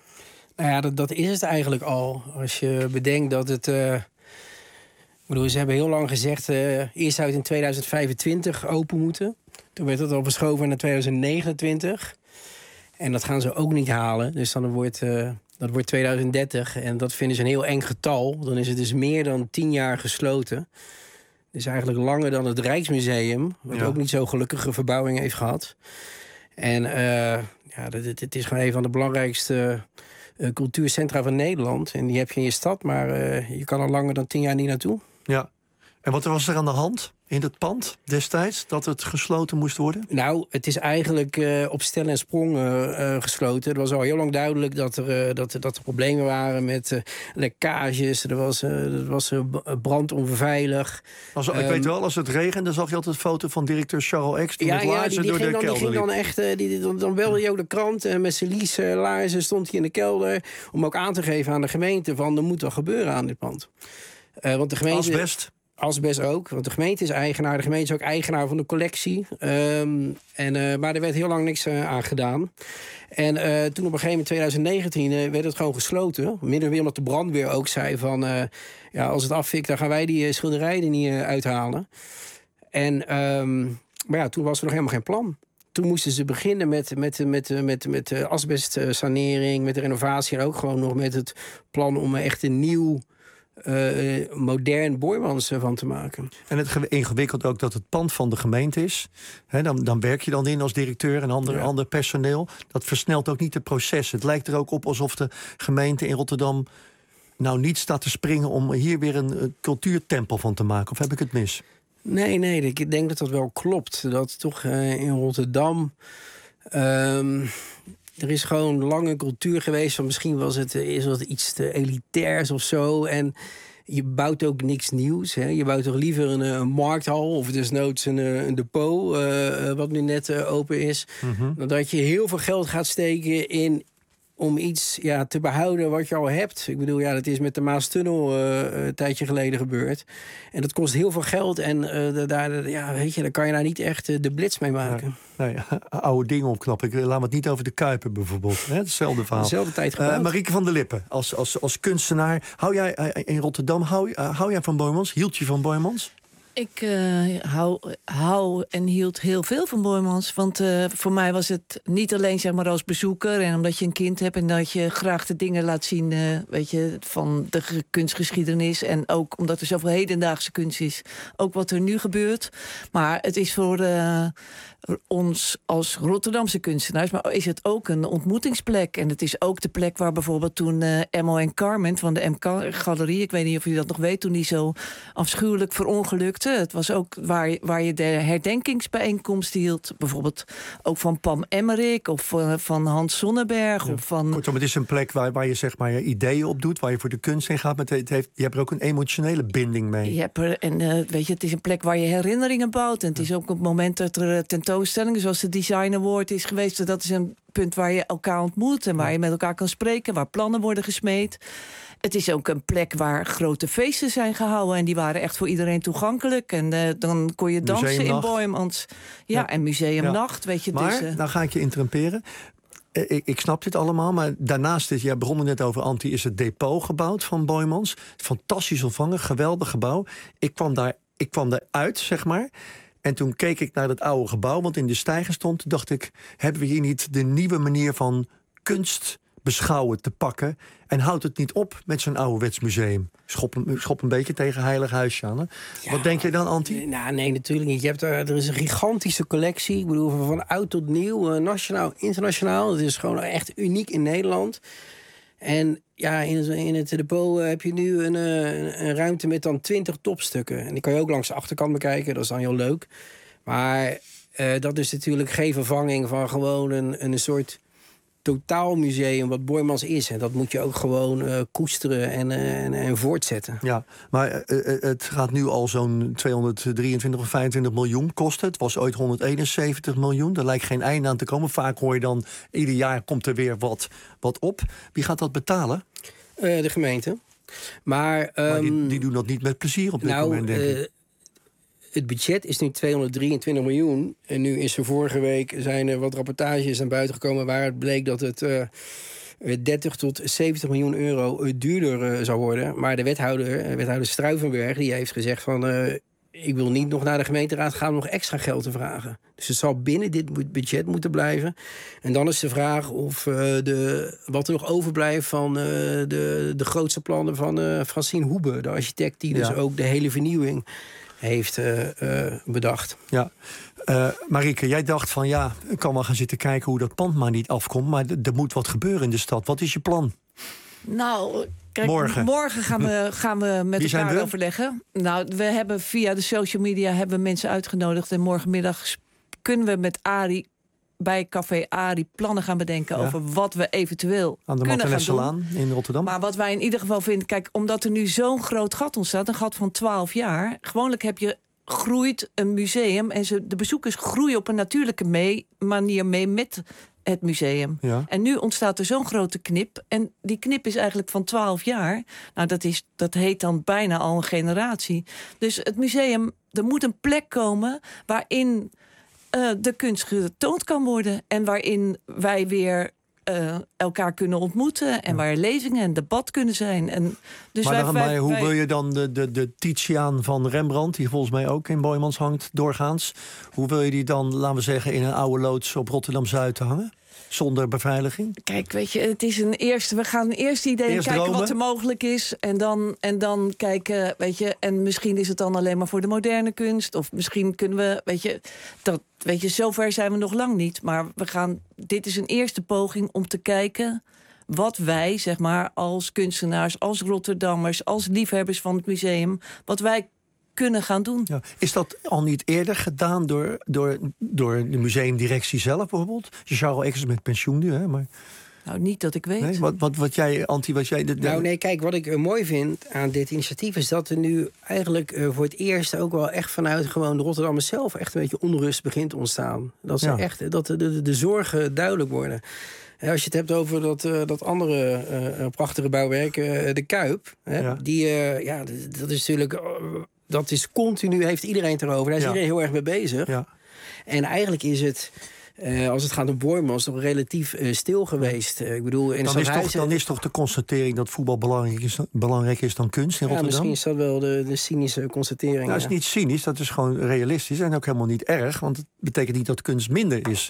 Nou ja, dat, dat is het eigenlijk al. Als je bedenkt dat het... Uh, ik bedoel, ze hebben heel lang gezegd... Uh, eerst zou het in tweeduizend vijfentwintig open moeten. Toen werd het al verschoven naar tweeduizend negenentwintig. En dat gaan ze ook niet halen. Dus dan wordt, uh, dat wordt tweeduizend dertig. En dat vinden ze een heel eng getal. Dan is het dus meer dan tien jaar gesloten. Dus eigenlijk langer dan het Rijksmuseum. Wat ja. ook niet zo gelukkige verbouwing heeft gehad. En uh, ja, het, het is gewoon een van de belangrijkste... Uh, cultuurcentra van Nederland. En die heb je in je stad, maar uh, je kan er langer dan tien jaar niet naartoe. Ja. En wat was er aan de hand in het pand destijds, dat het gesloten moest worden? Nou, het is eigenlijk uh, op stel en sprong uh, uh, gesloten. Er was al heel lang duidelijk dat er, uh, dat, dat er problemen waren met uh, lekkages. Er was, uh, er was uh, brandonveilig. Als, um, ik weet wel, als het regende, dan zag je altijd een foto van directeur Charles X. Die ja, met ja, laarzen die, die door ging de dan, kelder die ging dan echt, uh, die, die, dan, dan belde je ook de krant. En met zijn lies uh, laarzen stond hij in de kelder. Om ook aan te geven aan de gemeente van er moet wat gebeuren aan dit pand. Uh, want de gemeente... Asbest. Asbest ook, want de gemeente is eigenaar. De gemeente is ook eigenaar van de collectie. Um, en, uh, maar er werd heel lang niks uh, aan gedaan. En uh, toen op een gegeven moment, twintig negentien, uh, werd het gewoon gesloten. Midden weer omdat de brandweer ook zei van... Uh, ja, als het afvikt, dan gaan wij die uh, schilderijen er niet uh, uithalen. En, um, maar ja, toen was er nog helemaal geen plan. Toen moesten ze beginnen met, met, met, met, met de asbestsanering, met de renovatie... en ook gewoon nog met het plan om echt een nieuw... Uh, modern Boijmans van te maken. En het ingewikkeld ook dat het pand van de gemeente is. He, dan, dan werk je dan in als directeur en ander, ja. ander personeel. Dat versnelt ook niet het proces. Het lijkt er ook op alsof de gemeente in Rotterdam... nou niet staat te springen om hier weer een, een cultuurtempel van te maken. Of heb ik het mis? Nee, nee, ik denk dat dat wel klopt. Dat toch uh, in Rotterdam... Um, Er is gewoon lang een cultuur geweest van misschien was het, is het iets te elitairs of zo. En je bouwt ook niks nieuws. Hè? Je bouwt toch liever een, een markthal of desnoods een, een depot, uh, wat nu net uh, open is. Mm-hmm. Dan dat je heel veel geld gaat steken in om iets ja, te behouden wat je al hebt. Ik bedoel, ja, dat is met de Maastunnel uh, een tijdje geleden gebeurd. En dat kost heel veel geld. En uh, daar, ja, weet je, daar kan je daar niet echt uh, de blitz mee maken. Nee, nee, oude dingen opknappen. Ik laat me het niet over de Kuipen bijvoorbeeld. Hè? Hetzelfde verhaal. Dezelfde tijd gebouwd. Uh, Marieke van der Lippen, als, als, als kunstenaar. Hou jij uh, in Rotterdam, hou, uh, hou jij van Boijmans? Hield je van Boijmans? Ik uh, hou, hou en hield heel veel van Boijmans. Want uh, voor mij was het niet alleen zeg maar als bezoeker... en omdat je een kind hebt en dat je graag de dingen laat zien... Uh, weet je, van de kunstgeschiedenis. En ook omdat er zoveel hedendaagse kunst is. Ook wat er nu gebeurt. Maar het is voor uh, ons als Rotterdamse kunstenaars... maar is het ook een ontmoetingsplek. En het is ook de plek waar bijvoorbeeld toen uh, Emmo en Carmen... van de M-galerie, ik weet niet of je dat nog weet... toen die zo afschuwelijk verongelukte. Het was ook waar, waar je de herdenkingsbijeenkomst hield. Bijvoorbeeld ook van Pam Emmerich of uh, van Hans Sonnenberg. Ja. Of van... Kortom, het is een plek waar, waar je zeg maar je ideeën op doet... waar je voor de kunst heen gaat. Maar het heeft, je hebt er ook een emotionele binding mee. Je hebt er, en uh, weet je, het is een plek waar je herinneringen bouwt. En het is ook op het moment dat er tentoonstellingen... zoals de Design Award is geweest... dat is een punt waar je elkaar ontmoet... en waar je met elkaar kan spreken, waar plannen worden gesmeed... Het is ook een plek waar grote feesten zijn gehouden. En die waren echt voor iedereen toegankelijk. En uh, dan kon je dansen Museumnacht. In Boijmans. Ja, ja, en Museumnacht, ja. Weet je. Maar, dus, uh... nou ga ik je interrumperen. Ik, ik snap dit allemaal, maar daarnaast is... jij begon er net over, Antti, is het depot gebouwd van Boijmans. Fantastisch ontvangen, geweldig gebouw. Ik kwam daar, ik kwam daar uit, zeg maar... En toen keek ik naar dat oude gebouw, want in de steiger stond... dacht ik, hebben we hier niet de nieuwe manier van kunst... beschouwen te pakken. En houdt het niet op met zo'n ouderwets museum. Schop een, schop een beetje tegen Heilig Huisje aan. Hè? Ja, Wat denk je dan, Antti? Nou, nee, natuurlijk niet. Je hebt er, er is een gigantische collectie. Ik bedoel, van, van oud tot nieuw, uh, nationaal, internationaal. Het is gewoon echt uniek in Nederland. En ja, in het, in het depot uh, heb je nu een, uh, een ruimte met dan twintig topstukken. En die kan je ook langs de achterkant bekijken. Dat is dan heel leuk. Maar uh, dat is natuurlijk geen vervanging van gewoon een, een soort totaalmuseum wat Boijmans is. En dat moet je ook gewoon uh, koesteren en, uh, en, en voortzetten. Ja, maar uh, uh, het gaat nu al zo'n tweehonderddrieëntwintig of vijfentwintig miljoen kosten. Het was ooit honderdeenenzeventig miljoen. Er lijkt geen einde aan te komen. Vaak hoor je dan, ieder jaar komt er weer wat, wat op. Wie gaat dat betalen? Uh, de gemeente. Maar, um, maar die, die doen dat niet met plezier op dit nou, moment, denk ik. Uh, Het budget is nu tweehonderddrieëntwintig miljoen. En nu is er vorige week zijn er wat rapportages naar buiten gekomen waar het bleek dat het uh, dertig tot zeventig miljoen euro duurder uh, zou worden. Maar de wethouder, wethouder Struivenberg, die heeft gezegd van Uh, ik wil niet nog naar de gemeenteraad gaan om nog extra geld te vragen. Dus het zal binnen dit budget moeten blijven. En dan is de vraag of uh, de, wat er nog overblijft van uh, de, de grootste plannen van uh, Francine Hoebe, de architect die dus ja. ook de hele vernieuwing heeft uh, uh, bedacht. Ja. Uh, Marieke, jij dacht van ja, ik kan wel gaan zitten kijken hoe dat pand maar niet afkomt. Maar d- er moet wat gebeuren in de stad. Wat is je plan? Nou, kijk, morgen, morgen gaan, we, gaan we met Wie elkaar zijn we? overleggen. Nou, we hebben via de social media hebben we mensen uitgenodigd. En morgenmiddag kunnen we met Arie bij Café Arie plannen gaan bedenken ja. over wat we eventueel aan de kunnen gaan doen. Aan in Rotterdam. Maar wat wij in ieder geval vinden, kijk, omdat er nu zo'n groot gat ontstaat, een gat van twaalf jaar. Gewoonlijk heb je groeit een museum en ze, de bezoekers groeien op een natuurlijke mee, manier mee met het museum. Ja. En nu ontstaat er zo'n grote knip. En die knip is eigenlijk van twaalf jaar. Nou, dat, is, dat heet dan bijna al een generatie. Dus het museum, er moet een plek komen waarin uh, de kunst getoond kan worden. En waarin wij weer Uh, elkaar kunnen ontmoeten. En ja. waar lezingen en debat kunnen zijn. En dus maar wij, dan, wij, maar hoe wij... wil je dan de, de, de Titiaan van Rembrandt, die volgens mij ook in Boijmans hangt doorgaans, hoe wil je die dan, laten we zeggen, in een oude loods op Rotterdam-Zuid hangen? Zonder beveiliging? Kijk, weet je, het is een eerste. We gaan een eerste idee Eerst kijken dromen. wat er mogelijk is. En dan, en dan kijken, weet je, en misschien is het dan alleen maar voor de moderne kunst. Of misschien kunnen we, weet je, dat, weet je, zover zijn we nog lang niet. Maar we gaan, dit is een eerste poging om te kijken wat wij, zeg maar, als kunstenaars, als Rotterdammers, als liefhebbers van het museum, wat wij kunnen gaan doen. Ja. Is dat al niet eerder gedaan door, door, door de museumdirectie zelf bijvoorbeeld? Charles Eckers met pensioen nu, hè? Maar nou, niet dat ik weet. Nee, wat, wat, wat jij, Antti, wat jij... De, de... Nou nee, kijk, wat ik uh, mooi vind aan dit initiatief is dat er nu eigenlijk uh, voor het eerst ook wel echt vanuit gewoon de Rotterdammers zelf echt een beetje onrust begint te ontstaan. Dat ze ja. echt, dat de, de, de zorgen duidelijk worden. En als je het hebt over dat, uh, dat andere uh, prachtige bouwwerk, uh, de Kuip, hè, ja. die, uh, ja, dat is natuurlijk... Uh, dat is continu, heeft iedereen het erover. Daar is ja. iedereen heel erg mee bezig. Ja. En eigenlijk is het, uh, als het gaat om Boijmans, nog relatief uh, stil geweest. Uh, ik bedoel, in dan, is toch, dan is toch de constatering dat voetbal belangrijk is, belangrijk is dan kunst in ja, Rotterdam? Misschien is dat wel de, de cynische constatering. Nou, dat ja. is niet cynisch, dat is gewoon realistisch. En ook helemaal niet erg, want het betekent niet dat kunst minder is.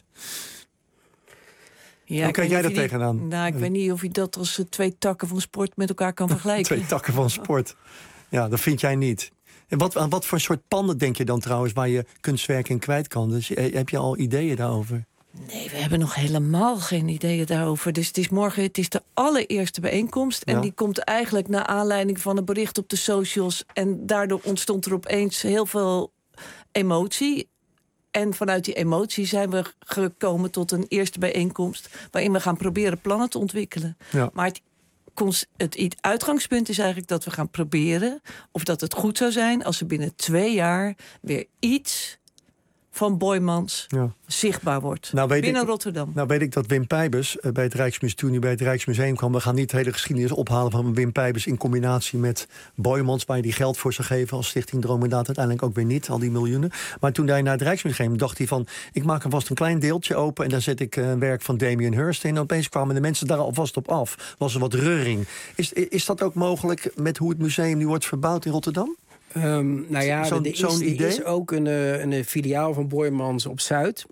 Ja, Hoe kijk jij daar die, tegenaan? Nou, ik weet niet of je dat als twee takken van sport met elkaar kan vergelijken. Twee takken van sport. Ja, dat vind jij niet. En wat, aan wat voor soort panden denk je dan trouwens waar je kunstwerken in kwijt kan? Dus, heb je al ideeën daarover? Nee, we hebben nog helemaal geen ideeën daarover. Dus het is morgen, het is de allereerste bijeenkomst. En ja. die komt eigenlijk naar aanleiding van een bericht op de socials. En daardoor ontstond er opeens heel veel emotie. En vanuit die emotie zijn we gekomen tot een eerste bijeenkomst waarin we gaan proberen plannen te ontwikkelen. Ja. Maar het Het uitgangspunt is eigenlijk dat we gaan proberen of dat het goed zou zijn als er binnen twee jaar weer iets van Boijmans ja. zichtbaar wordt. Nou binnen ik, Rotterdam. Nou weet ik dat Wim Pijbers uh, bij het Rijksmuseum, toen hij bij het Rijksmuseum kwam, we gaan niet de hele geschiedenis ophalen van Wim Pijbers in combinatie met Boijmans, waar hij die geld voor zou geven als Stichting Dromedaad, uiteindelijk ook weer niet, al die miljoenen. Maar toen hij naar het Rijksmuseum dacht hij van, ik maak er vast een klein deeltje open en daar zet ik een uh, werk van Damien Hirst in. En opeens kwamen de mensen daar alvast op af. Was er wat reuring. Is, is dat ook mogelijk met hoe het museum nu wordt verbouwd in Rotterdam? Um, nou ja, Zo, er is, zo'n idee? is ook een, een, een filiaal van Boijmans op Zuid.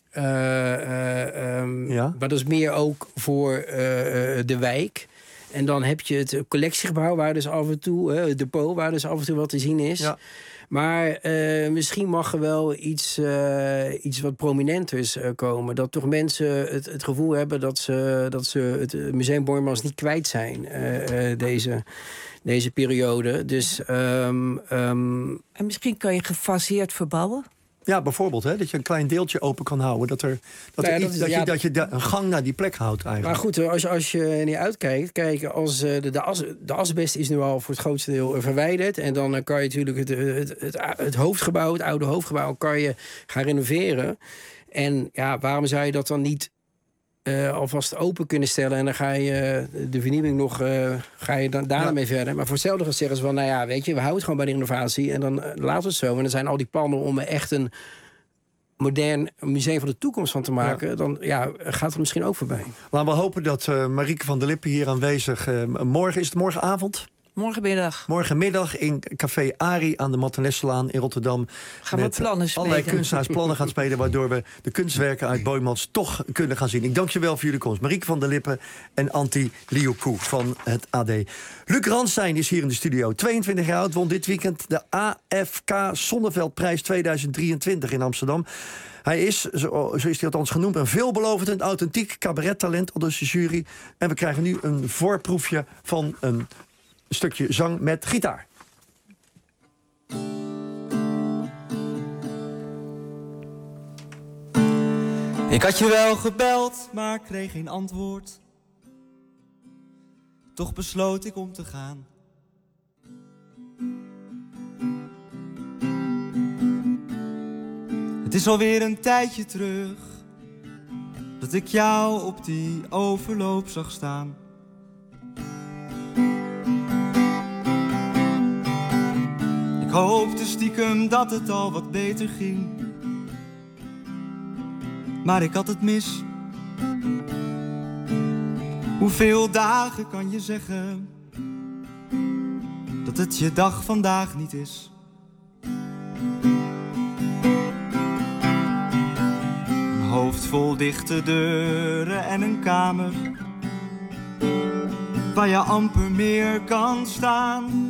Uh, uh, um, Ja? Maar dat is meer ook voor uh, de wijk. En dan heb je het collectiegebouw waar dus af en toe, uh, het depot waar dus af en toe wat te zien is. Ja. Maar uh, misschien mag er wel iets, uh, iets wat prominenters uh, komen. Dat toch mensen het, het gevoel hebben dat ze, dat ze het Museum Boijmans niet kwijt zijn uh, uh, deze, deze periode. Dus, um, um, en misschien kan je gefaseerd verbouwen? Ja, bijvoorbeeld, hè, dat je een klein deeltje open kan houden. Dat, er, dat, Nou ja, er dat iets, is- dat, ja, je, dat je da- een gang naar die plek houdt eigenlijk. Maar goed, als je, als je niet uitkijkt... Kijk, als uh, de, de, as, de asbest is nu al voor het grootste deel uh, verwijderd. En dan uh, kan je natuurlijk het, het, het, het hoofdgebouw, het oude hoofdgebouw... kan je gaan renoveren. En ja, waarom zou je dat dan niet uh, alvast open kunnen stellen? En dan ga je uh, de vernieuwing nog... Uh, ga je dan daarna Ja. mee verder. Maar voor hetzelfde gaan zeggen ze van... nou ja, weet je, we houden het gewoon bij de renovatie. En dan uh, laten we het zo. En dan zijn al die plannen om er echt een... modern museum van de toekomst van te maken... dan ja, gaat het misschien ook voorbij. Laten we hopen dat uh, Marieke van der Lippen hier aanwezig... Uh, morgen, is het morgenavond? Morgenmiddag. Morgenmiddag in Café Ari aan de Mattenesselaan in Rotterdam. Gaan we met plannen allerlei spelen. kunstenaars plannen gaan spelen... waardoor we de kunstwerken uit Boijmans toch kunnen gaan zien. Ik dank je wel voor jullie komst. Marieke van der Lippen en Antti Liuku van het A D. Luc Ranstein is hier in de studio. tweeëntwintig jaar oud, won dit weekend de A F K Zonneveldprijs tweeduizend drieëntwintig in Amsterdam. Hij is, zo, zo is hij althans genoemd, een veelbelovend en authentiek cabarettalent, aldus de jury. En we krijgen nu een voorproefje van een stukje zang met gitaar. Ik had je wel gebeld, maar kreeg geen antwoord. Toch besloot ik om te gaan. Het is alweer een tijdje terug dat ik jou op die overloop zag staan. Ik hoopte stiekem dat het al wat beter ging, maar ik had het mis. Hoeveel dagen kan je zeggen dat het je dag vandaag niet is? Een hoofd vol dichte deuren en een kamer waar je amper meer kan staan.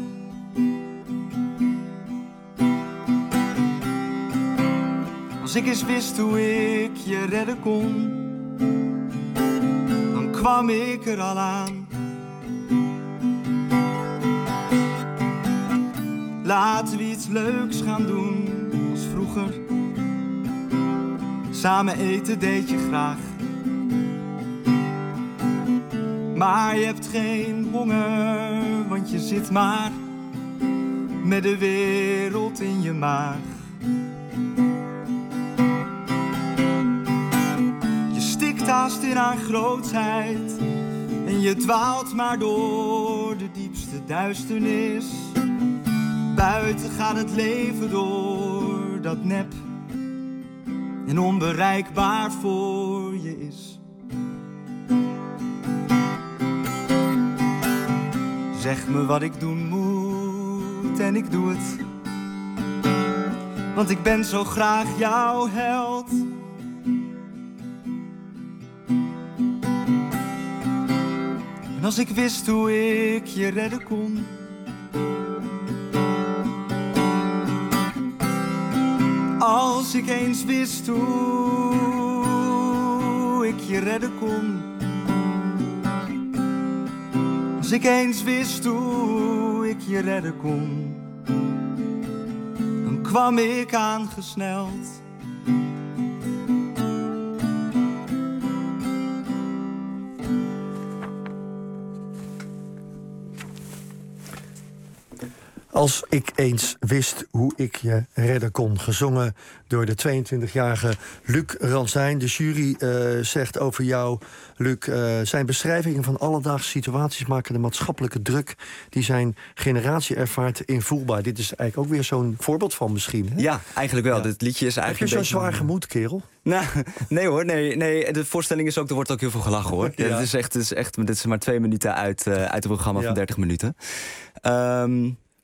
Als ik eens wist hoe ik je redden kon, dan kwam ik er al aan. Laten we iets leuks gaan doen als vroeger. Samen eten deed je graag, maar je hebt geen honger, want je zit maar met de wereld in je maag. Je stikt haast in haar grootheid en je dwaalt maar door de diepste duisternis. Buiten gaat het leven door dat nep en onbereikbaar voor je is. Zeg me wat ik doen moet en ik doe het, want ik ben zo graag jouw held. En als ik wist hoe ik je redden kon, als ik eens wist hoe ik je redden kon, als ik eens wist hoe ik je redden kon, dan kwam ik aangesneld. Als ik eens wist hoe ik je redden kon. Gezongen door de tweeëntwintigjarige Luc Ranstein. De jury uh, zegt over jou, Luc... Uh, zijn beschrijvingen van alledaagse situaties maken de maatschappelijke druk die zijn generatie ervaart invoelbaar. Dit is eigenlijk ook weer zo'n voorbeeld van misschien. Hè? Ja, eigenlijk wel. Ja. Dit liedje is eigenlijk. Heb je zo'n zwaar gemoed, kerel? Nou, nee hoor, nee, nee. De voorstelling is ook, er wordt ook heel veel gelachen hoor. Ja. Het is echt, het is echt, dit is maar twee minuten uit, uh, uit het programma ja. van dertig minuten. Um,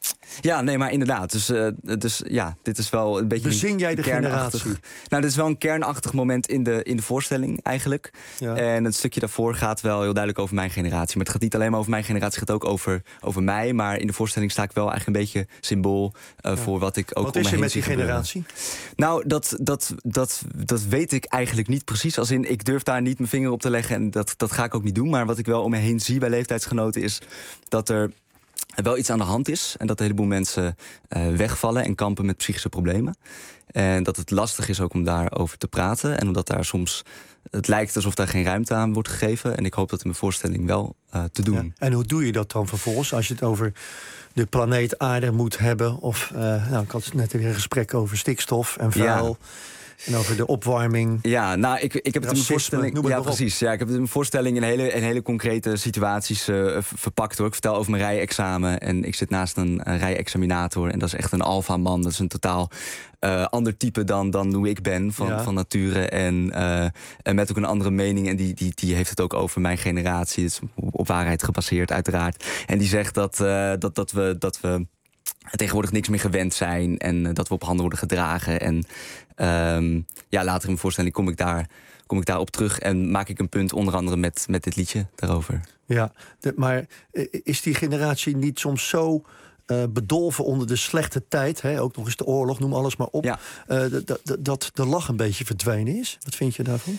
Ja, nee, maar inderdaad. Dus, uh, dus ja, dit is wel een beetje... Bezing jij de kernachtig... generatie? Nou, dit is wel een kernachtig moment in de, in de voorstelling eigenlijk. Ja. En het stukje daarvoor gaat wel heel duidelijk over mijn generatie. Maar het gaat niet alleen maar over mijn generatie, het gaat ook over, over mij. Maar in de voorstelling sta ik wel eigenlijk een beetje symbool uh, ja. voor wat ik ook wat om me is er heen met zie die gebeuren. generatie? Nou, dat, dat, dat, dat weet ik eigenlijk niet precies. Als in, ik durf daar niet mijn vinger op te leggen en dat, dat ga ik ook niet doen. Maar wat ik wel om me heen zie bij leeftijdsgenoten is dat er wel iets aan de hand is. En dat een heleboel mensen uh, wegvallen en kampen met psychische problemen. En dat het lastig is ook om daarover te praten. En omdat daar soms... Het lijkt alsof daar geen ruimte aan wordt gegeven. En ik hoop dat in mijn voorstelling wel uh, te doen. Ja. En hoe doe je dat dan vervolgens als je het over de planeet Aarde moet hebben? Of, uh, nou, ik had net weer een gesprek over stikstof en vuil. Ja. En over de opwarming. Ja, nou, ik, ik heb het in mijn voorstelling. Ja, precies. Ja, ik heb het in mijn voorstelling in hele, in hele concrete situaties uh, verpakt hoor. Ik vertel over mijn rijexamen. En ik zit naast een uh, rijexaminator. En dat is echt een alfa-man. Dat is een totaal uh, ander type dan, dan hoe ik ben van, ja. van nature. En, uh, en met ook een andere mening. En die, die, die heeft het ook over mijn generatie. Het is op waarheid gebaseerd, uiteraard. En die zegt dat, uh, dat, dat we. Dat we tegenwoordig niks meer gewend zijn en uh, dat we op handen worden gedragen. En um, ja, later in mijn voorstelling kom ik daar, kom ik daarop terug en maak ik een punt onder andere met, met dit liedje daarover. Ja, de, maar is die generatie niet soms zo uh, bedolven onder de slechte tijd, hè? Ook nog eens de oorlog, noem alles maar op, ja. uh, dat, dat, dat de lach een beetje verdwenen is? Wat vind je daarvan?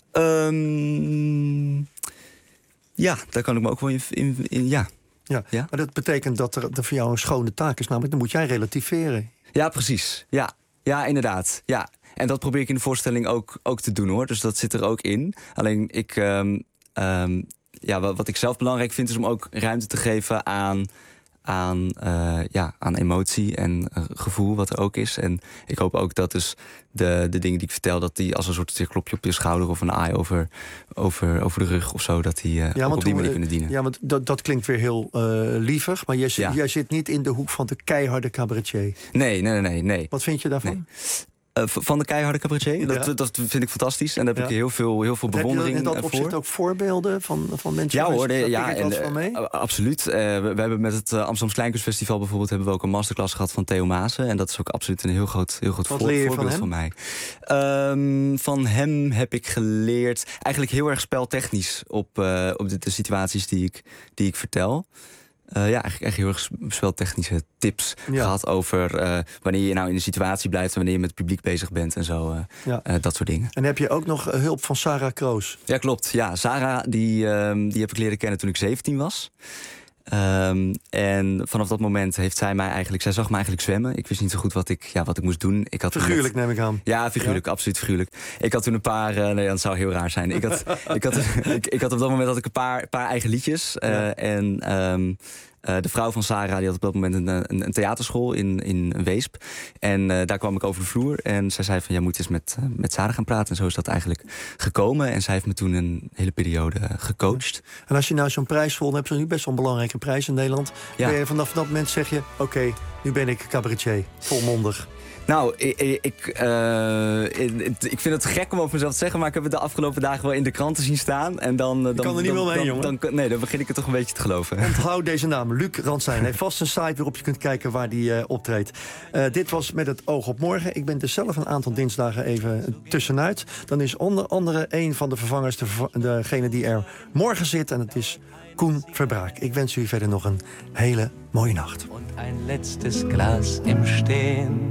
Um, ja, daar kan ik me ook wel in... in, in ja. Ja, ja, maar dat betekent dat er, er voor jou een schone taak is. Namelijk, dan moet jij relativeren. Ja, precies. Ja, ja inderdaad. Ja. En dat probeer ik in de voorstelling ook, ook te doen, hoor. Dus dat zit er ook in. Alleen, ik, um, um, ja, wat, wat ik zelf belangrijk vind... is om ook ruimte te geven aan... Aan, uh, ja, aan emotie en uh, gevoel, wat er ook is. En ik hoop ook dat dus de, de dingen die ik vertel... dat die als een soort klopje op je schouder of een aai over, over, over de rug of zo... dat die uh, ja, ook op die manier kunnen dienen. Ja, want dat, dat klinkt weer heel uh, lievig... maar jij, ja. jij zit niet in de hoek van de keiharde cabaretier. Nee, nee, nee, nee. Wat vind je daarvan? Nee. Uh, van de keiharde cabaretier. Dat, ja. dat vind ik fantastisch. En daar heb ja. ik heel veel, heel veel bewondering voor. Heb je in dat opzicht ook voorbeelden van, van mensen? Ja hoor, nee, ja, en, van mee? Uh, absoluut. Uh, we, we hebben met het uh, Amsterdam Kleinkunstfestival bijvoorbeeld... hebben we ook een masterclass gehad van Theo Maassen. En dat is ook absoluut een heel groot, heel groot voor, voorbeeld van, van mij. Um, van hem heb ik geleerd... eigenlijk heel erg speltechnisch op, uh, op de, de situaties die ik, die ik vertel. Uh, ja, eigenlijk echt heel erg speltechnische tips ja. gehad over uh, wanneer je nou in de situatie blijft... en wanneer je met het publiek bezig bent en zo, uh, ja. uh, dat soort dingen. En heb je ook nog hulp van Sarah Kroos? Ja, klopt. Ja, Sarah, die, uh, die heb ik leren kennen toen ik zeventien was. Um, en vanaf dat moment heeft zij mij eigenlijk... zij zag me eigenlijk zwemmen. Ik wist niet zo goed wat ik, ja, wat ik moest doen. Ik had figuurlijk net, neem ik aan. Ja, figuurlijk, ja? Absoluut figuurlijk. Ik had toen een paar... Uh, nee, dat zou heel raar zijn. Ik had, ik, had, ik, ik had op dat moment had ik een paar, paar eigen liedjes. Uh, ja. En... Um, Uh, de vrouw van Sarah die had op dat moment een, een, een theaterschool in, in Weesp. En uh, daar kwam ik over de vloer. En zij zei van, jij moet eens met, uh, met Sarah gaan praten. En zo is dat eigenlijk gekomen. En zij heeft me toen een hele periode uh, gecoacht. En als je nou zo'n prijs won, heb je nu best wel een belangrijke prijs in Nederland. Ja. Ben je vanaf dat moment zeg je, oké, okay, nu ben ik cabaretier, volmondig. Nou, ik, ik, uh, ik vind het gek om over mezelf te zeggen... maar ik heb het de afgelopen dagen wel in de kranten zien staan. En dan, dan, kan er niet dan, wel mee, jongen. Dan, dan, nee, dan begin ik het toch een beetje te geloven. Onthoud deze naam, Luc Ransijn. Hij heeft vast een site waarop je kunt kijken waar die uh, optreedt. Uh, dit was Met het oog op morgen. Ik ben dus zelf een aantal dinsdagen even tussenuit. Dan is onder andere een van de vervangers de, degene die er morgen zit. En het is Koen Verbraak. Ik wens u verder nog een hele mooie nacht. En een letztes Glas im Stehen.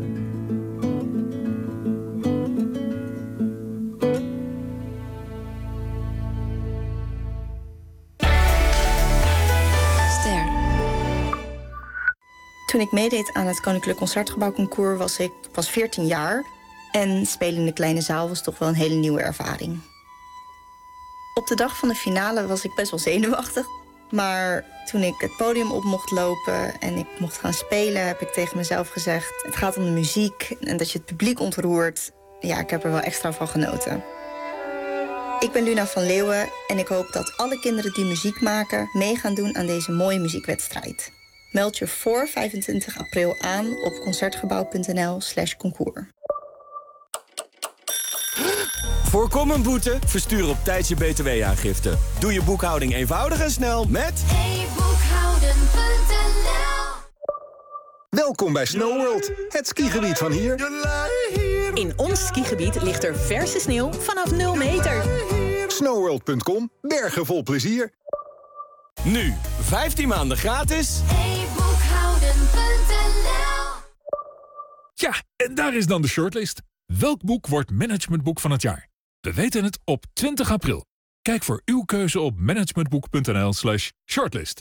Toen ik meedeed aan het Koninklijk Concertgebouwconcours was ik pas veertien jaar. En spelen in de kleine zaal was toch wel een hele nieuwe ervaring. Op de dag van de finale was ik best wel zenuwachtig. Maar toen ik het podium op mocht lopen en ik mocht gaan spelen... heb ik tegen mezelf gezegd, het gaat om de muziek en dat je het publiek ontroert. Ja, ik heb er wel extra van genoten. Ik ben Luna van Leeuwen en ik hoop dat alle kinderen die muziek maken... mee gaan doen aan deze mooie muziekwedstrijd. Meld je voor vijfentwintig april aan op concertgebouw.nl slash concours. Voorkom een boete? Verstuur op tijd je B T W-aangifte. Doe je boekhouding eenvoudig en snel met... e boekhouden punt n l Welkom bij SnowWorld, het skigebied van hier. In ons skigebied ligt er verse sneeuw vanaf nul meter. snowworld punt com, bergen vol plezier. Nu, vijftien maanden gratis. Ja, en daar is dan de shortlist. Welk boek wordt managementboek van het jaar? We weten het op twintig april. Kijk voor uw keuze op managementboek.nl slash shortlist.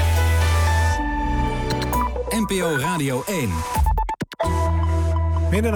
N P O Radio één.